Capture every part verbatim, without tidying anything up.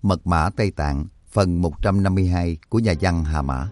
Mật mã Tây Tạng, phần một trăm năm mươi hai của nhà văn Hà Mã.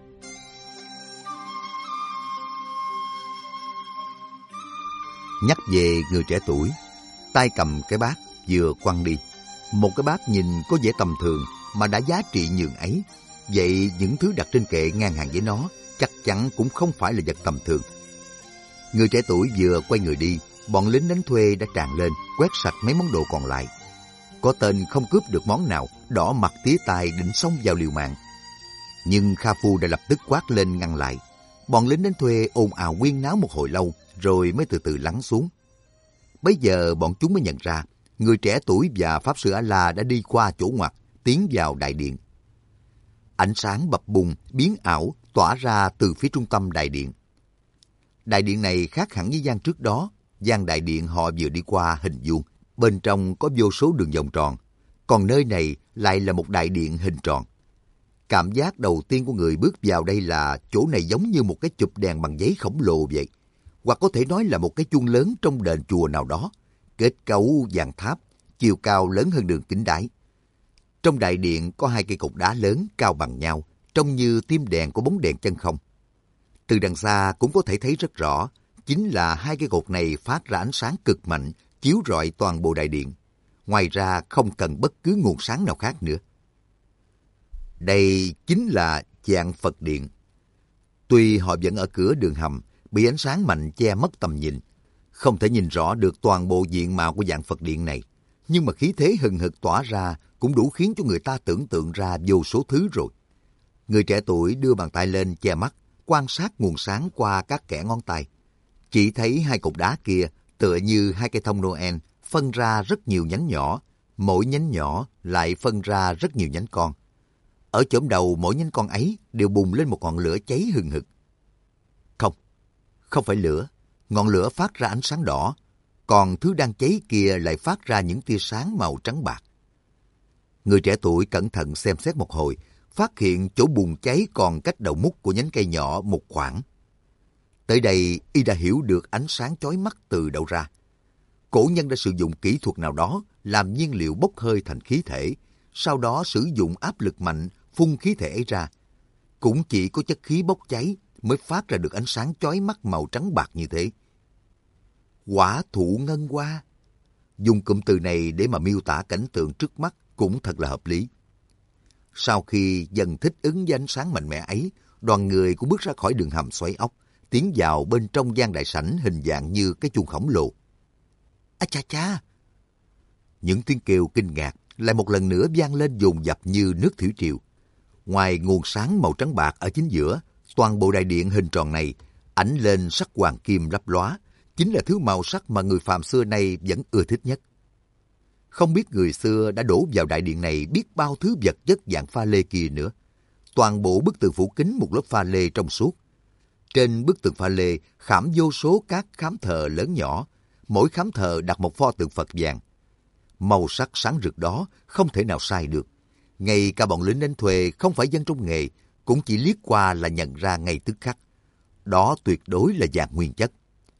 Nhắc về người trẻ tuổi, tay cầm cái bát vừa quăng đi. Một cái bát nhìn có vẻ tầm thường mà đã giá trị nhường ấy. Vậy những thứ đặt trên kệ ngang hàng với nó chắc chắn cũng không phải là vật tầm thường. Người trẻ tuổi vừa quay người đi, bọn lính đánh thuê đã tràn lên, quét sạch mấy món đồ còn lại. Có tên không cướp được món nào, đỏ mặt tía tai định xông vào liều mạng. Nhưng Kha Phu đã lập tức quát lên ngăn lại. Bọn lính đánh thuê ồn ào huyên náo một hồi lâu, rồi mới từ từ lắng xuống. Bấy giờ bọn chúng mới nhận ra, người trẻ tuổi và Pháp Sư A-la đã đi qua chỗ ngoặt, tiến vào đại điện. Ánh sáng bập bùng, biến ảo, tỏa ra từ phía trung tâm đại điện. Đại điện này khác hẳn với gian trước đó. Gian đại điện họ vừa đi qua hình vuông, bên trong có vô số đường vòng tròn, còn nơi này lại là một đại điện hình tròn. Cảm giác đầu tiên của người bước vào đây là chỗ này giống như một cái chụp đèn bằng giấy khổng lồ vậy, hoặc có thể nói là một cái chuông lớn trong đền chùa nào đó, kết cấu vàng tháp, chiều cao lớn hơn đường kính đáy. Trong đại điện có hai cây cột đá lớn cao bằng nhau, trông như tim đèn của bóng đèn chân không. Từ đằng xa cũng có thể thấy rất rõ, chính là hai cây cột này phát ra ánh sáng cực mạnh, chiếu rọi toàn bộ đại điện. Ngoài ra không cần bất cứ nguồn sáng nào khác nữa. Đây chính là Vạn Phật Điện. Tuy họ vẫn ở cửa đường hầm, bị ánh sáng mạnh che mất tầm nhìn, không thể nhìn rõ được toàn bộ diện mạo của Vạn Phật Điện này, nhưng mà khí thế hừng hực tỏa ra cũng đủ khiến cho người ta tưởng tượng ra vô số thứ rồi. Người trẻ tuổi đưa bàn tay lên che mắt, quan sát nguồn sáng qua các kẽ ngón tay. Chỉ thấy hai cột đá kia tựa như hai cây thông Noel, phân ra rất nhiều nhánh nhỏ, mỗi nhánh nhỏ lại phân ra rất nhiều nhánh con. Ở chổm đầu mỗi nhánh con ấy đều bùng lên một ngọn lửa cháy hừng hực. Không, không phải lửa, ngọn lửa phát ra ánh sáng đỏ, còn thứ đang cháy kia lại phát ra những tia sáng màu trắng bạc. Người trẻ tuổi cẩn thận xem xét một hồi, phát hiện chỗ bùng cháy còn cách đầu mút của nhánh cây nhỏ một khoảng. Tới đây, y đã hiểu được ánh sáng chói mắt từ đâu ra. Cổ nhân đã sử dụng kỹ thuật nào đó làm nhiên liệu bốc hơi thành khí thể, sau đó sử dụng áp lực mạnh phun khí thể ấy ra. Cũng chỉ có chất khí bốc cháy mới phát ra được ánh sáng chói mắt màu trắng bạc như thế. Quả thụ ngân hoa. Dùng cụm từ này để mà miêu tả cảnh tượng trước mắt cũng thật là hợp lý. Sau khi dần thích ứng với ánh sáng mạnh mẽ ấy, đoàn người cũng bước ra khỏi đường hầm xoáy ốc, tiến vào bên trong gian đại sảnh hình dạng như cái chuông khổng lồ. À cha cha! Những tiếng kêu kinh ngạc lại một lần nữa vang lên dồn dập như nước thủy triều. Ngoài nguồn sáng màu trắng bạc ở chính giữa, toàn bộ đại điện hình tròn này ánh lên sắc hoàng kim lấp lóa, chính là thứ màu sắc mà người phàm xưa nay vẫn ưa thích nhất. Không biết người xưa đã đổ vào đại điện này biết bao thứ vật chất dạng pha lê kia nữa. Toàn bộ bức tường phủ kín một lớp pha lê trong suốt. Trên bức tường pha lê khảm vô số các khám thờ lớn nhỏ, mỗi khám thờ đặt một pho tượng Phật vàng. Màu sắc sáng rực đó không thể nào sai được. Ngay cả bọn lính đánh thuê không phải dân trong nghề cũng chỉ liếc qua là nhận ra ngay tức khắc. Đó tuyệt đối là vàng nguyên chất.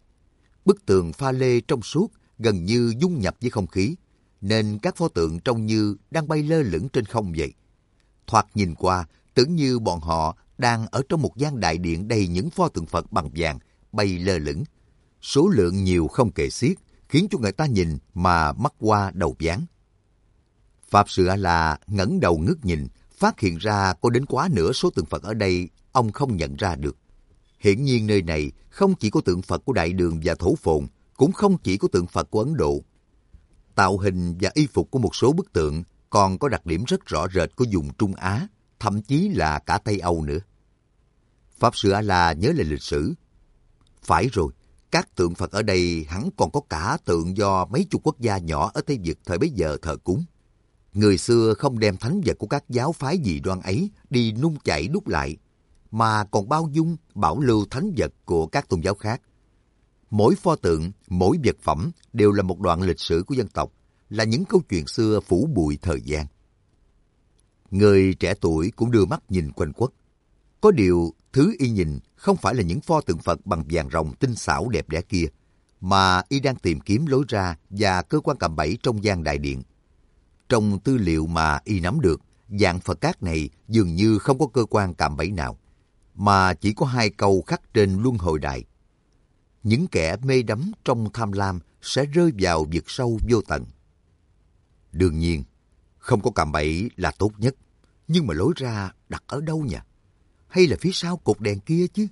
Bức tường pha lê trong suốt gần như dung nhập với không khí, nên các pho tượng trông như đang bay lơ lửng trên không vậy. Thoạt nhìn qua, tưởng như bọn họ đang ở trong một gian đại điện đầy những pho tượng Phật bằng vàng bay lơ lửng. Số lượng nhiều không kể xiết, khiến cho người ta nhìn mà mắt hoa đầu váng. Pháp Sư A-la ngẩng đầu ngước nhìn, phát hiện ra có đến quá nửa số tượng Phật ở đây ông không nhận ra được. Hiển nhiên nơi này không chỉ có tượng Phật của Đại Đường và Thổ Phồn, cũng không chỉ có tượng Phật của Ấn Độ. Tạo hình và y phục của một số bức tượng còn có đặc điểm rất rõ rệt của vùng Trung Á, thậm chí là cả Tây Âu nữa. Pháp Sư A-la nhớ lại lịch sử. Phải rồi, các tượng Phật ở đây hẳn còn có cả tượng do mấy chục quốc gia nhỏ ở Tây Vực thời bấy giờ thờ cúng. Người xưa không đem thánh vật của các giáo phái dị đoan ấy đi nung chảy đúc lại, mà còn bao dung, bảo lưu thánh vật của các tôn giáo khác. Mỗi pho tượng, mỗi vật phẩm đều là một đoạn lịch sử của dân tộc, là những câu chuyện xưa phủ bụi thời gian. Người trẻ tuổi cũng đưa mắt nhìn quanh quất. Có điều, thứ y nhìn không phải là những pho tượng Phật bằng vàng ròng tinh xảo đẹp đẽ kia, mà y đang tìm kiếm lối ra và cơ quan cạm bẫy trong gian đại điện. Trong tư liệu mà y nắm được, dạng Phật cát này dường như không có cơ quan cạm bẫy nào, mà chỉ có hai câu khắc trên luân hồi đài. Những kẻ mê đắm trong tham lam sẽ rơi vào vực sâu vô tận. Đương nhiên, không có cạm bẫy là tốt nhất, nhưng mà lối ra đặt ở đâu nhỉ? Hay là phía sau cột đèn kia chứ?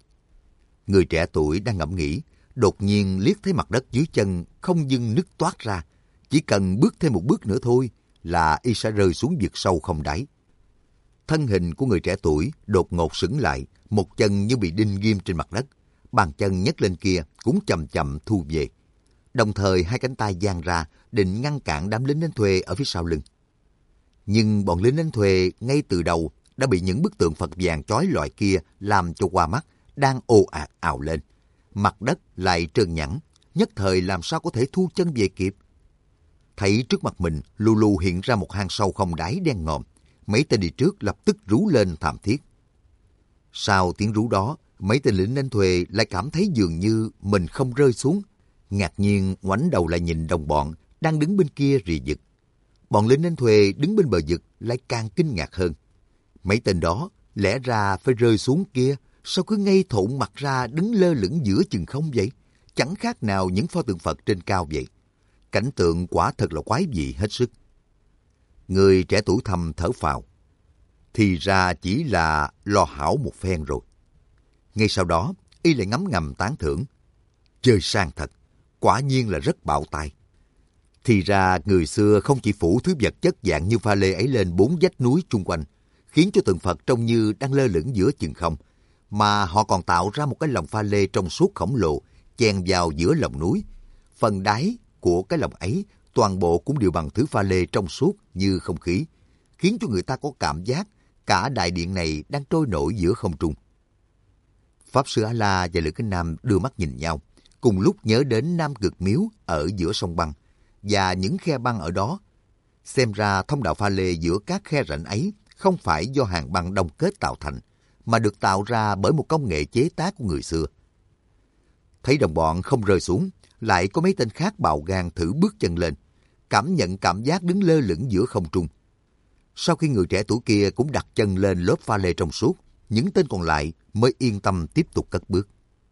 Người trẻ tuổi đang ngẫm nghĩ, đột nhiên liếc thấy mặt đất dưới chân không dưng nứt toát ra. Chỉ cần bước thêm một bước nữa thôi là y sẽ rơi xuống vực sâu không đáy. Thân hình của người trẻ tuổi đột ngột sững lại, một chân như bị đinh ghim trên mặt đất. Bàn chân nhấc lên kia cũng chậm chậm thu về. Đồng thời hai cánh tay giang ra định ngăn cản đám lính đánh thuê ở phía sau lưng. Nhưng bọn lính đánh thuê ngay từ đầu đã bị những bức tượng Phật vàng chói lọi kia làm cho qua mắt, đang ồ ạt ào lên. Mặt đất lại trơn nhẵn, nhất thời làm sao có thể thu chân về kịp. Thấy trước mặt mình lù lù hiện ra một hang sâu không đáy đen ngòm, mấy tên đi trước lập tức rú lên thảm thiết. Sau tiếng rú đó, mấy tên lính đánh thuê lại cảm thấy dường như mình không rơi xuống. Ngạc nhiên ngoảnh đầu lại nhìn đồng bọn đang đứng bên kia rì rực. Bọn lính đánh thuê đứng bên bờ vực lại càng kinh ngạc hơn. Mấy tên đó lẽ ra phải rơi xuống kia, sao cứ ngay thộn mặt ra đứng lơ lửng giữa chừng không vậy? Chẳng khác nào những pho tượng Phật trên cao vậy. Cảnh tượng quả thật là quái dị hết sức. Người trẻ tuổi thầm thở phào. Thì ra chỉ là lo hảo một phen rồi. Ngay sau đó, y lại ngấm ngầm tán thưởng. Chơi sang thật, quả nhiên là rất bạo tài. Thì ra người xưa không chỉ phủ thứ vật chất dạng như pha lê ấy lên bốn vách núi chung quanh, khiến cho tượng Phật trông như đang lơ lửng giữa chừng không, mà họ còn tạo ra một cái lồng pha lê trong suốt khổng lồ, chèn vào giữa lòng núi. Phần đáy của cái lồng ấy toàn bộ cũng đều bằng thứ pha lê trong suốt như không khí, khiến cho người ta có cảm giác cả đại điện này đang trôi nổi giữa không trung. Pháp Sư A-la và Lữ Kính Nam đưa mắt nhìn nhau, cùng lúc nhớ đến Nam Cực Miếu ở giữa sông băng và những khe băng ở đó. Xem ra thông đạo pha lê giữa các khe rãnh ấy không phải do hàng băng đông kết tạo thành, mà được tạo ra bởi một công nghệ chế tác của người xưa. Thấy đồng bọn không rơi xuống, lại có mấy tên khác bạo gan thử bước chân lên, cảm nhận cảm giác đứng lơ lửng giữa không trung. Sau khi người trẻ tuổi kia cũng đặt chân lên lớp pha lê trong suốt, những tên còn lại mới yên tâm tiếp tục cất bước.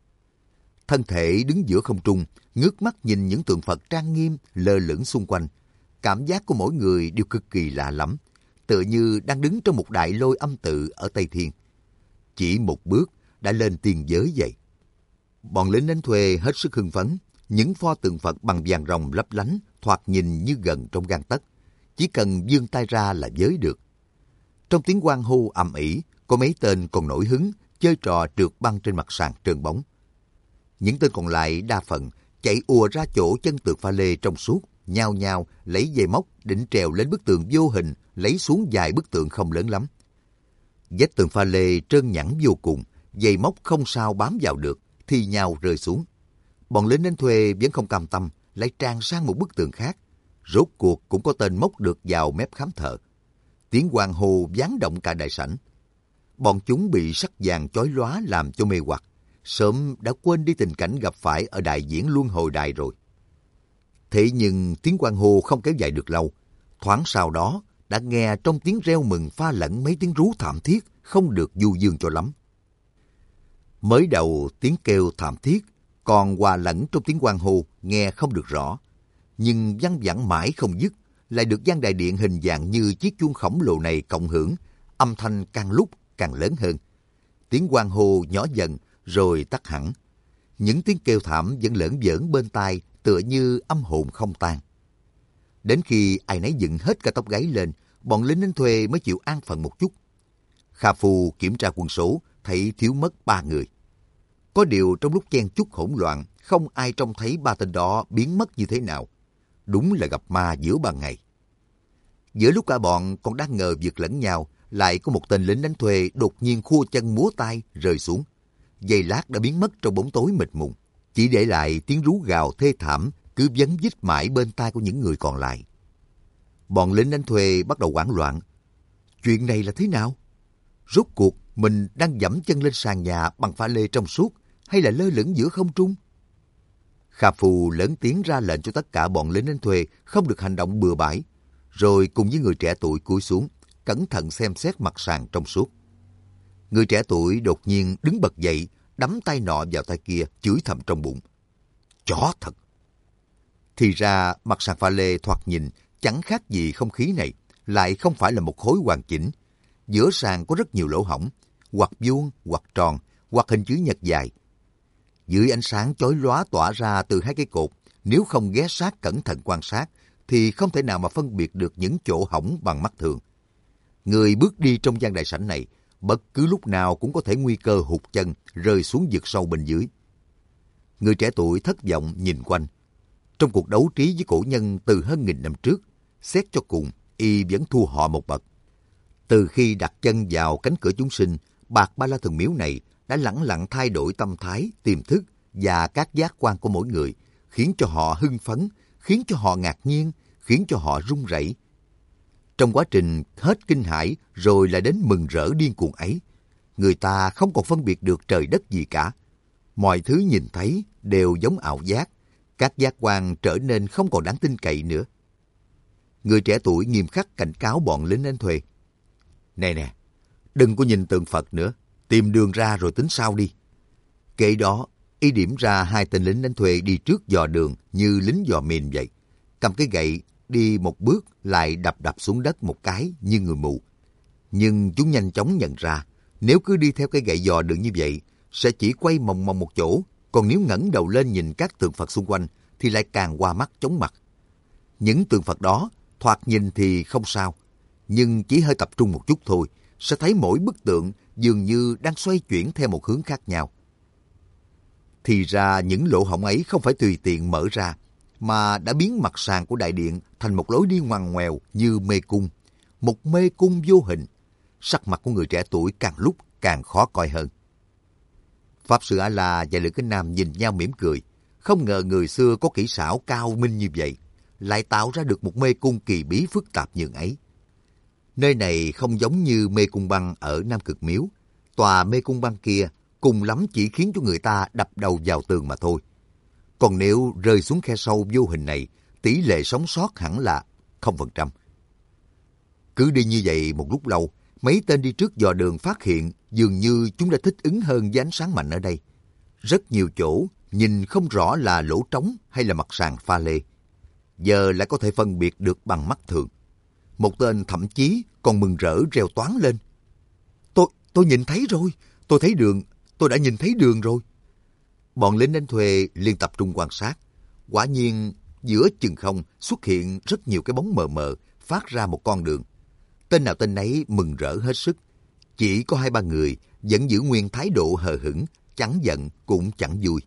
Thân thể đứng giữa không trung, ngước mắt nhìn những tượng Phật trang nghiêm lơ lửng xung quanh. Cảm giác của mỗi người đều cực kỳ lạ lắm, tựa như đang đứng trong một đại lôi âm tự ở Tây Thiên. Chỉ một bước đã lên tiên giới vậy. Bọn lính đánh thuê hết sức hưng phấn, những pho tượng Phật bằng vàng ròng lấp lánh, thoạt nhìn như gần trong gang tấc. Chỉ cần vươn tay ra là với được. Trong tiếng hoan hô ầm ĩ, có mấy tên còn nổi hứng, chơi trò trượt băng trên mặt sàn trơn bóng. Những tên còn lại đa phần chạy ùa ra chỗ chân tượng pha lê trong suốt, nhao nhao lấy dây móc định trèo lên bức tường vô hình, lấy xuống vài bức tượng không lớn lắm. Vách tường pha lê trơn nhẵn vô cùng, dây móc không sao bám vào được, thì nhao rơi xuống. Bọn lính đánh thuê vẫn không cam tâm, lại tràn sang một bức tường khác. Rốt cuộc cũng có tên móc được vào mép khám thợ. Tiếng hoan hô vang động cả đại sảnh. Bọn chúng bị sắc vàng chói lóa làm cho mê hoặc, sớm đã quên đi tình cảnh gặp phải ở đại diễn luân hồi đài rồi. Thế nhưng tiếng hoan hô không kéo dài được lâu. Thoáng sau đó đã nghe trong tiếng reo mừng pha lẫn mấy tiếng rú thảm thiết, không được du dương cho lắm. Mới đầu tiếng kêu thảm thiết còn hòa lẫn trong tiếng hoan hô nghe không được rõ, nhưng văng vẳng mãi không dứt, lại được gian đại điện hình dạng như chiếc chuông khổng lồ này cộng hưởng, âm thanh càng lúc càng lớn hơn. Tiếng hoan hô nhỏ dần rồi tắt hẳn. Những tiếng kêu thảm vẫn lởn vởn bên tai, tựa như âm hồn không tan. Đến khi ai nấy dựng hết cả tóc gáy lên, bọn lính đánh thuê mới chịu an phận một chút. Kha Phu kiểm tra quân số, thấy thiếu mất ba người. Có điều trong lúc chen chúc hỗn loạn, không ai trông thấy ba tên đó biến mất như thế nào. Đúng là gặp ma giữa ban ngày. Giữa lúc cả bọn còn đang ngờ vực lẫn nhau, lại có một tên lính đánh thuê đột nhiên khua chân múa tay rơi xuống. Giây lát đã biến mất trong bóng tối mịt mùng, chỉ để lại tiếng rú gào thê thảm cứ vấn vít mãi bên tai của những người còn lại. Bọn lính đánh thuê bắt đầu hoảng loạn. Chuyện này là thế nào? Rốt cuộc mình đang dẫm chân lên sàn nhà bằng pha lê trong suốt hay là lơ lửng giữa không trung? Kha Phu lớn tiếng ra lệnh cho tất cả bọn lính đánh thuê không được hành động bừa bãi. rồi cùng với người trẻ tuổi cúi xuống, cẩn thận xem xét mặt sàn trong suốt. Người trẻ tuổi đột nhiên đứng bật dậy, đắm tay nọ vào tay kia, chửi thầm trong bụng. Chó thật! Thì ra mặt sàn pha lê thoạt nhìn chẳng khác gì không khí này, lại không phải là một khối hoàn chỉnh. Giữa sàn có rất nhiều lỗ hổng, hoặc vuông, hoặc tròn, hoặc hình chữ nhật dài. Dưới ánh sáng chói lóa tỏa ra từ hai cái cột, nếu không ghé sát cẩn thận quan sát, thì không thể nào mà phân biệt được những chỗ hổng bằng mắt thường. Người bước đi trong gian đại sảnh này, bất cứ lúc nào cũng có thể nguy cơ hụt chân, rơi xuống vực sâu bên dưới. Người trẻ tuổi thất vọng nhìn quanh. Trong cuộc đấu trí với cổ nhân từ hơn nghìn năm trước, xét cho cùng, y vẫn thua họ một bậc. Từ khi đặt chân vào cánh cửa chúng sinh, Bạc Ba La Thần Miếu này đã lẳng lặng thay đổi tâm thái, tiềm thức và các giác quan của mỗi người, khiến cho họ hưng phấn, khiến cho họ ngạc nhiên, khiến cho họ run rẩy. Trong quá trình hết kinh hãi rồi lại đến mừng rỡ điên cuồng ấy, người ta không còn phân biệt được trời đất gì cả. Mọi thứ nhìn thấy đều giống ảo giác, các giác quan trở nên không còn đáng tin cậy nữa. Người trẻ tuổi nghiêm khắc cảnh cáo bọn lính đánh thuê. Nè nè, đừng có nhìn tượng Phật nữa, tìm đường ra rồi tính sau đi. Kể đó, y điểm ra hai tên lính đánh thuê đi trước dò đường như lính dò mìn vậy. Cầm cái gậy, đi một bước lại đập đập xuống đất một cái như người mù. Nhưng chúng nhanh chóng nhận ra, nếu cứ đi theo cái gậy dò đường như vậy, sẽ chỉ quay mòng mòng một chỗ, còn nếu ngẩng đầu lên nhìn các tượng Phật xung quanh, thì lại càng qua mắt chóng mặt. Những tượng Phật đó, thoạt nhìn thì không sao, nhưng chỉ hơi tập trung một chút thôi, sẽ thấy mỗi bức tượng dường như đang xoay chuyển theo một hướng khác nhau. Thì ra những lỗ hổng ấy không phải tùy tiện mở ra, mà đã biến mặt sàn của đại điện thành một lối đi ngoằn ngoèo như mê cung, một mê cung vô hình. Sắc mặt của người trẻ tuổi càng lúc càng khó coi hơn. Pháp sư A-la và Lữ Kính Nam nhìn nhau mỉm cười, không ngờ người xưa có kỹ xảo cao minh như vậy, lại tạo ra được một mê cung kỳ bí phức tạp như ấy. Nơi này không giống như mê cung băng ở Nam Cực Miếu. Tòa mê cung băng kia cùng lắm chỉ khiến cho người ta đập đầu vào tường mà thôi. Còn nếu rơi xuống khe sâu vô hình này, tỷ lệ sống sót hẳn là không phần trăm. Cứ đi như vậy một lúc lâu, mấy tên đi trước dò đường phát hiện dường như chúng đã thích ứng hơn với ánh sáng mạnh ở đây. Rất nhiều chỗ nhìn không rõ là lỗ trống hay là mặt sàn pha lê. Giờ lại có thể phân biệt được bằng mắt thường. Một tên thậm chí còn mừng rỡ reo toáng lên. Tôi, tôi nhìn thấy rồi, tôi thấy đường, tôi đã nhìn thấy đường rồi. Bọn lính đánh thuê liên tập trung quan sát. Quả nhiên, giữa chừng không xuất hiện rất nhiều cái bóng mờ mờ, phát ra một con đường. Tên nào tên nấy mừng rỡ hết sức. Chỉ có hai ba người vẫn giữ nguyên thái độ hờ hững, chẳng giận cũng chẳng vui.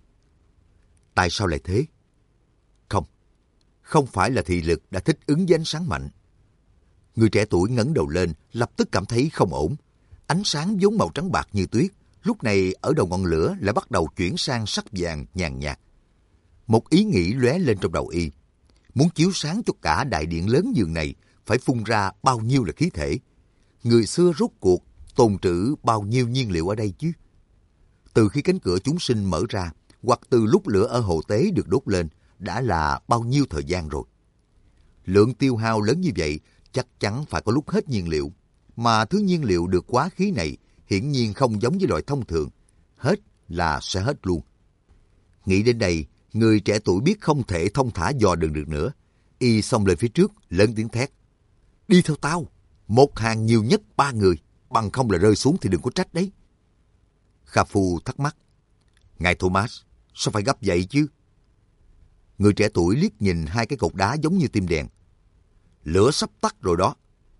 Tại sao lại thế? Không, không phải là thị lực đã thích ứng với ánh sáng mạnh. Người trẻ tuổi ngẩng đầu lên, lập tức cảm thấy không ổn. Ánh sáng vốn màu trắng bạc như tuyết, lúc này ở đầu ngọn lửa lại bắt đầu chuyển sang sắc vàng nhàn nhạt. Một ý nghĩ lóe lên trong đầu y. Muốn chiếu sáng cho cả đại điện lớn giường này, phải phun ra bao nhiêu là khí thể. Người xưa rốt cuộc tồn trữ bao nhiêu nhiên liệu ở đây chứ? Từ khi cánh cửa chúng sinh mở ra, hoặc từ lúc lửa ở hồ tế được đốt lên, đã là bao nhiêu thời gian rồi. Lượng tiêu hao lớn như vậy, chắc chắn phải có lúc hết nhiên liệu. Mà thứ nhiên liệu được quá khí này, hiển nhiên không giống với loại thông thường. Hết là sẽ hết luôn. Nghĩ đến đây, người trẻ tuổi biết không thể thông thả dò đường được nữa. Y xông lên phía trước, lớn tiếng thét. Đi theo tao, một hàng nhiều nhất ba người, bằng không là rơi xuống thì đừng có trách đấy. Kha Phu thắc mắc. Ngài Thomas, sao phải gấp vậy chứ? Người trẻ tuổi liếc nhìn hai cái cột đá giống như tim đèn. Lửa sắp tắt rồi đó.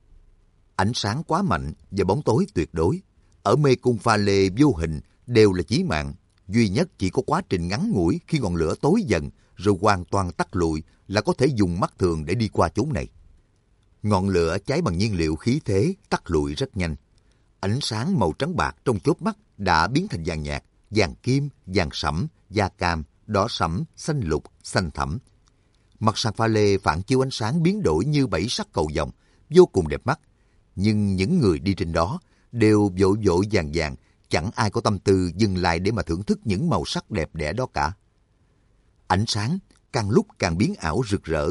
Ánh sáng quá mạnh và bóng tối tuyệt đối. Ở mê cung pha lê vô hình đều là chí mạng. Duy nhất chỉ có quá trình ngắn ngủi khi ngọn lửa tối dần rồi hoàn toàn tắt lụi là có thể dùng mắt thường để đi qua chốn này. Ngọn lửa cháy bằng nhiên liệu khí thế tắt lụi rất nhanh. Ánh sáng màu trắng bạc trong chớp mắt đã biến thành vàng nhạt, vàng kim, vàng sẫm, da cam, đỏ sẫm, xanh lục, xanh thẫm. Mặt sàn pha lê phản chiếu ánh sáng biến đổi như bảy sắc cầu vồng, vô cùng đẹp mắt. Nhưng những người đi trên đó đều vội vội vàng vàng, chẳng ai có tâm tư dừng lại để mà thưởng thức những màu sắc đẹp đẽ đó cả. Ánh sáng càng lúc càng biến ảo rực rỡ,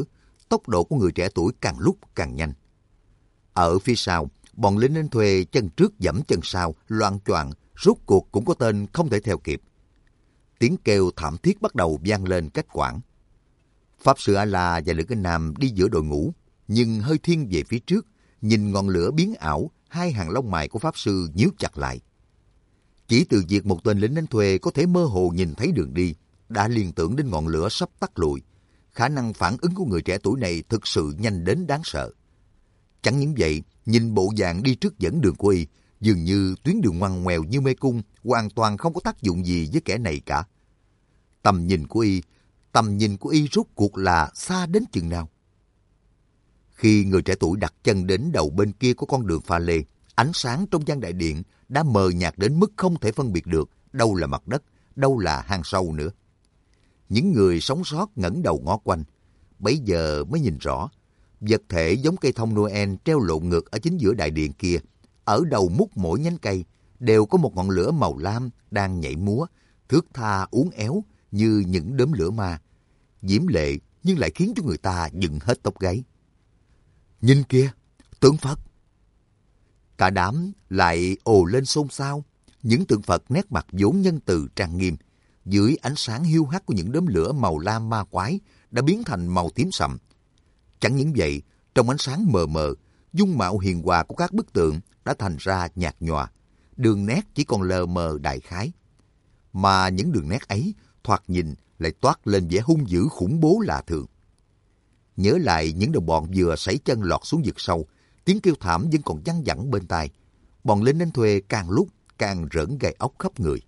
tốc độ của người trẻ tuổi càng lúc càng nhanh. Ở phía sau, bọn lính đánh thuê chân trước giẫm chân sau, loạng choạng, rốt cuộc cũng có tên không thể theo kịp. Tiếng kêu thảm thiết bắt đầu vang lên cách quãng. Pháp sư A-la và Lữ Kinh Nam đi giữa đội ngũ, nhưng hơi thiên về phía trước, nhìn ngọn lửa biến ảo, hai hàng lông mày của Pháp sư nhíu chặt lại. Chỉ từ việc một tên lính đánh thuê có thể mơ hồ nhìn thấy đường đi, đã liên tưởng đến ngọn lửa sắp tắt lụi. Khả năng phản ứng của người trẻ tuổi này thực sự nhanh đến đáng sợ. Chẳng những vậy, nhìn bộ dạng đi trước dẫn đường của y, dường như tuyến đường ngoằn ngoèo như mê cung, hoàn toàn không có tác dụng gì với kẻ này cả. Tầm nhìn của y, tầm nhìn của y rốt cuộc là xa đến chừng nào? Khi người trẻ tuổi đặt chân đến đầu bên kia của con đường pha lê, ánh sáng trong gian đại điện đã mờ nhạt đến mức không thể phân biệt được đâu là mặt đất, đâu là hang sâu nữa. Những người sống sót ngẩng đầu ngó quanh, bấy giờ mới nhìn rõ, vật thể giống cây thông Noel treo lộn ngược ở chính giữa đại điện kia, ở đầu mút mỗi nhánh cây đều có một ngọn lửa màu lam đang nhảy múa, thướt tha uốn éo như những đốm lửa ma, diễm lệ nhưng lại khiến cho người ta dựng hết tóc gáy. Nhìn kia, tượng Phật! Cả đám lại ồ lên xôn xao. Những tượng Phật nét mặt vốn nhân từ trang nghiêm, dưới ánh sáng hiu hắt của những đốm lửa màu lam ma quái đã biến thành màu tím sậm. Chẳng những vậy, trong ánh sáng mờ mờ, dung mạo hiền hòa của các bức tượng đã thành ra nhạt nhòa, đường nét chỉ còn lờ mờ đại khái. Mà những đường nét ấy thoạt nhìn lại toát lên vẻ hung dữ khủng bố lạ thường. Nhớ lại những đồng bọn vừa sảy chân lọt xuống vực sâu, tiếng kêu thảm vẫn còn văng vẳng bên tai. Bọn lính đánh thuê càng lúc càng rợn gai ốc khắp người.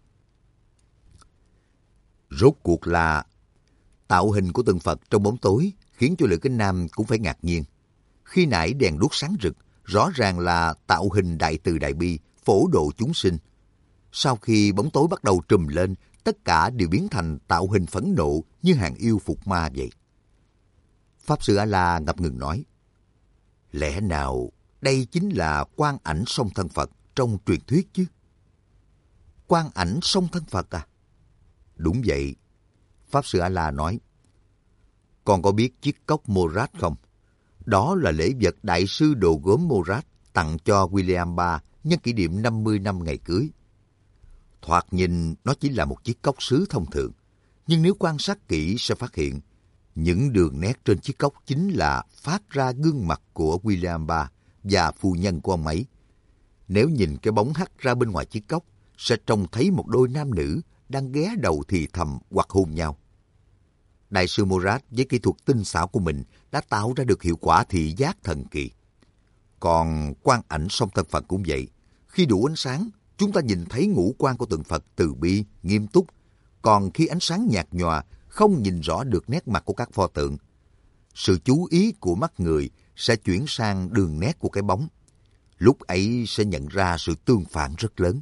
Rốt cuộc là tạo hình của tượng Phật trong bóng tối khiến cho Lữ Kinh Nam cũng phải ngạc nhiên. Khi nãy đèn đuốc sáng rực, rõ ràng là tạo hình đại từ đại bi, phổ độ chúng sinh. Sau khi bóng tối bắt đầu trùm lên, tất cả đều biến thành tạo hình phẫn nộ như hàng yêu phục ma vậy. Pháp sư A-la ngập ngừng nói, lẽ nào đây chính là Quan Ảnh Song Thân Phật trong truyền thuyết chứ? Quan Ảnh Song Thân Phật à? Đúng vậy. Pháp sư A-la nói, con có biết chiếc cốc Morat không? Đó là lễ vật đại sư đồ gốm Morat tặng cho William ba nhân kỷ niệm năm mươi năm ngày cưới. Thoạt nhìn nó chỉ là một chiếc cốc sứ thông thường, nhưng nếu quan sát kỹ sẽ phát hiện những đường nét trên chiếc cốc chính là phát ra gương mặt của William ba và phu nhân của ông ấy. Nếu nhìn cái bóng hắt ra bên ngoài chiếc cốc, sẽ trông thấy một đôi nam nữ đang ghé đầu thì thầm hoặc hôn nhau. Đại sư Morat với kỹ thuật tinh xảo của mình đã tạo ra được hiệu quả thị giác thần kỳ. Còn Quan Ảnh Song Thân Phật cũng vậy. Khi đủ ánh sáng, chúng ta nhìn thấy ngũ quan của tượng Phật từ bi, nghiêm túc. Còn khi ánh sáng nhạt nhòa, không nhìn rõ được nét mặt của các pho tượng. Sự chú ý của mắt người sẽ chuyển sang đường nét của cái bóng. Lúc ấy sẽ nhận ra sự tương phản rất lớn.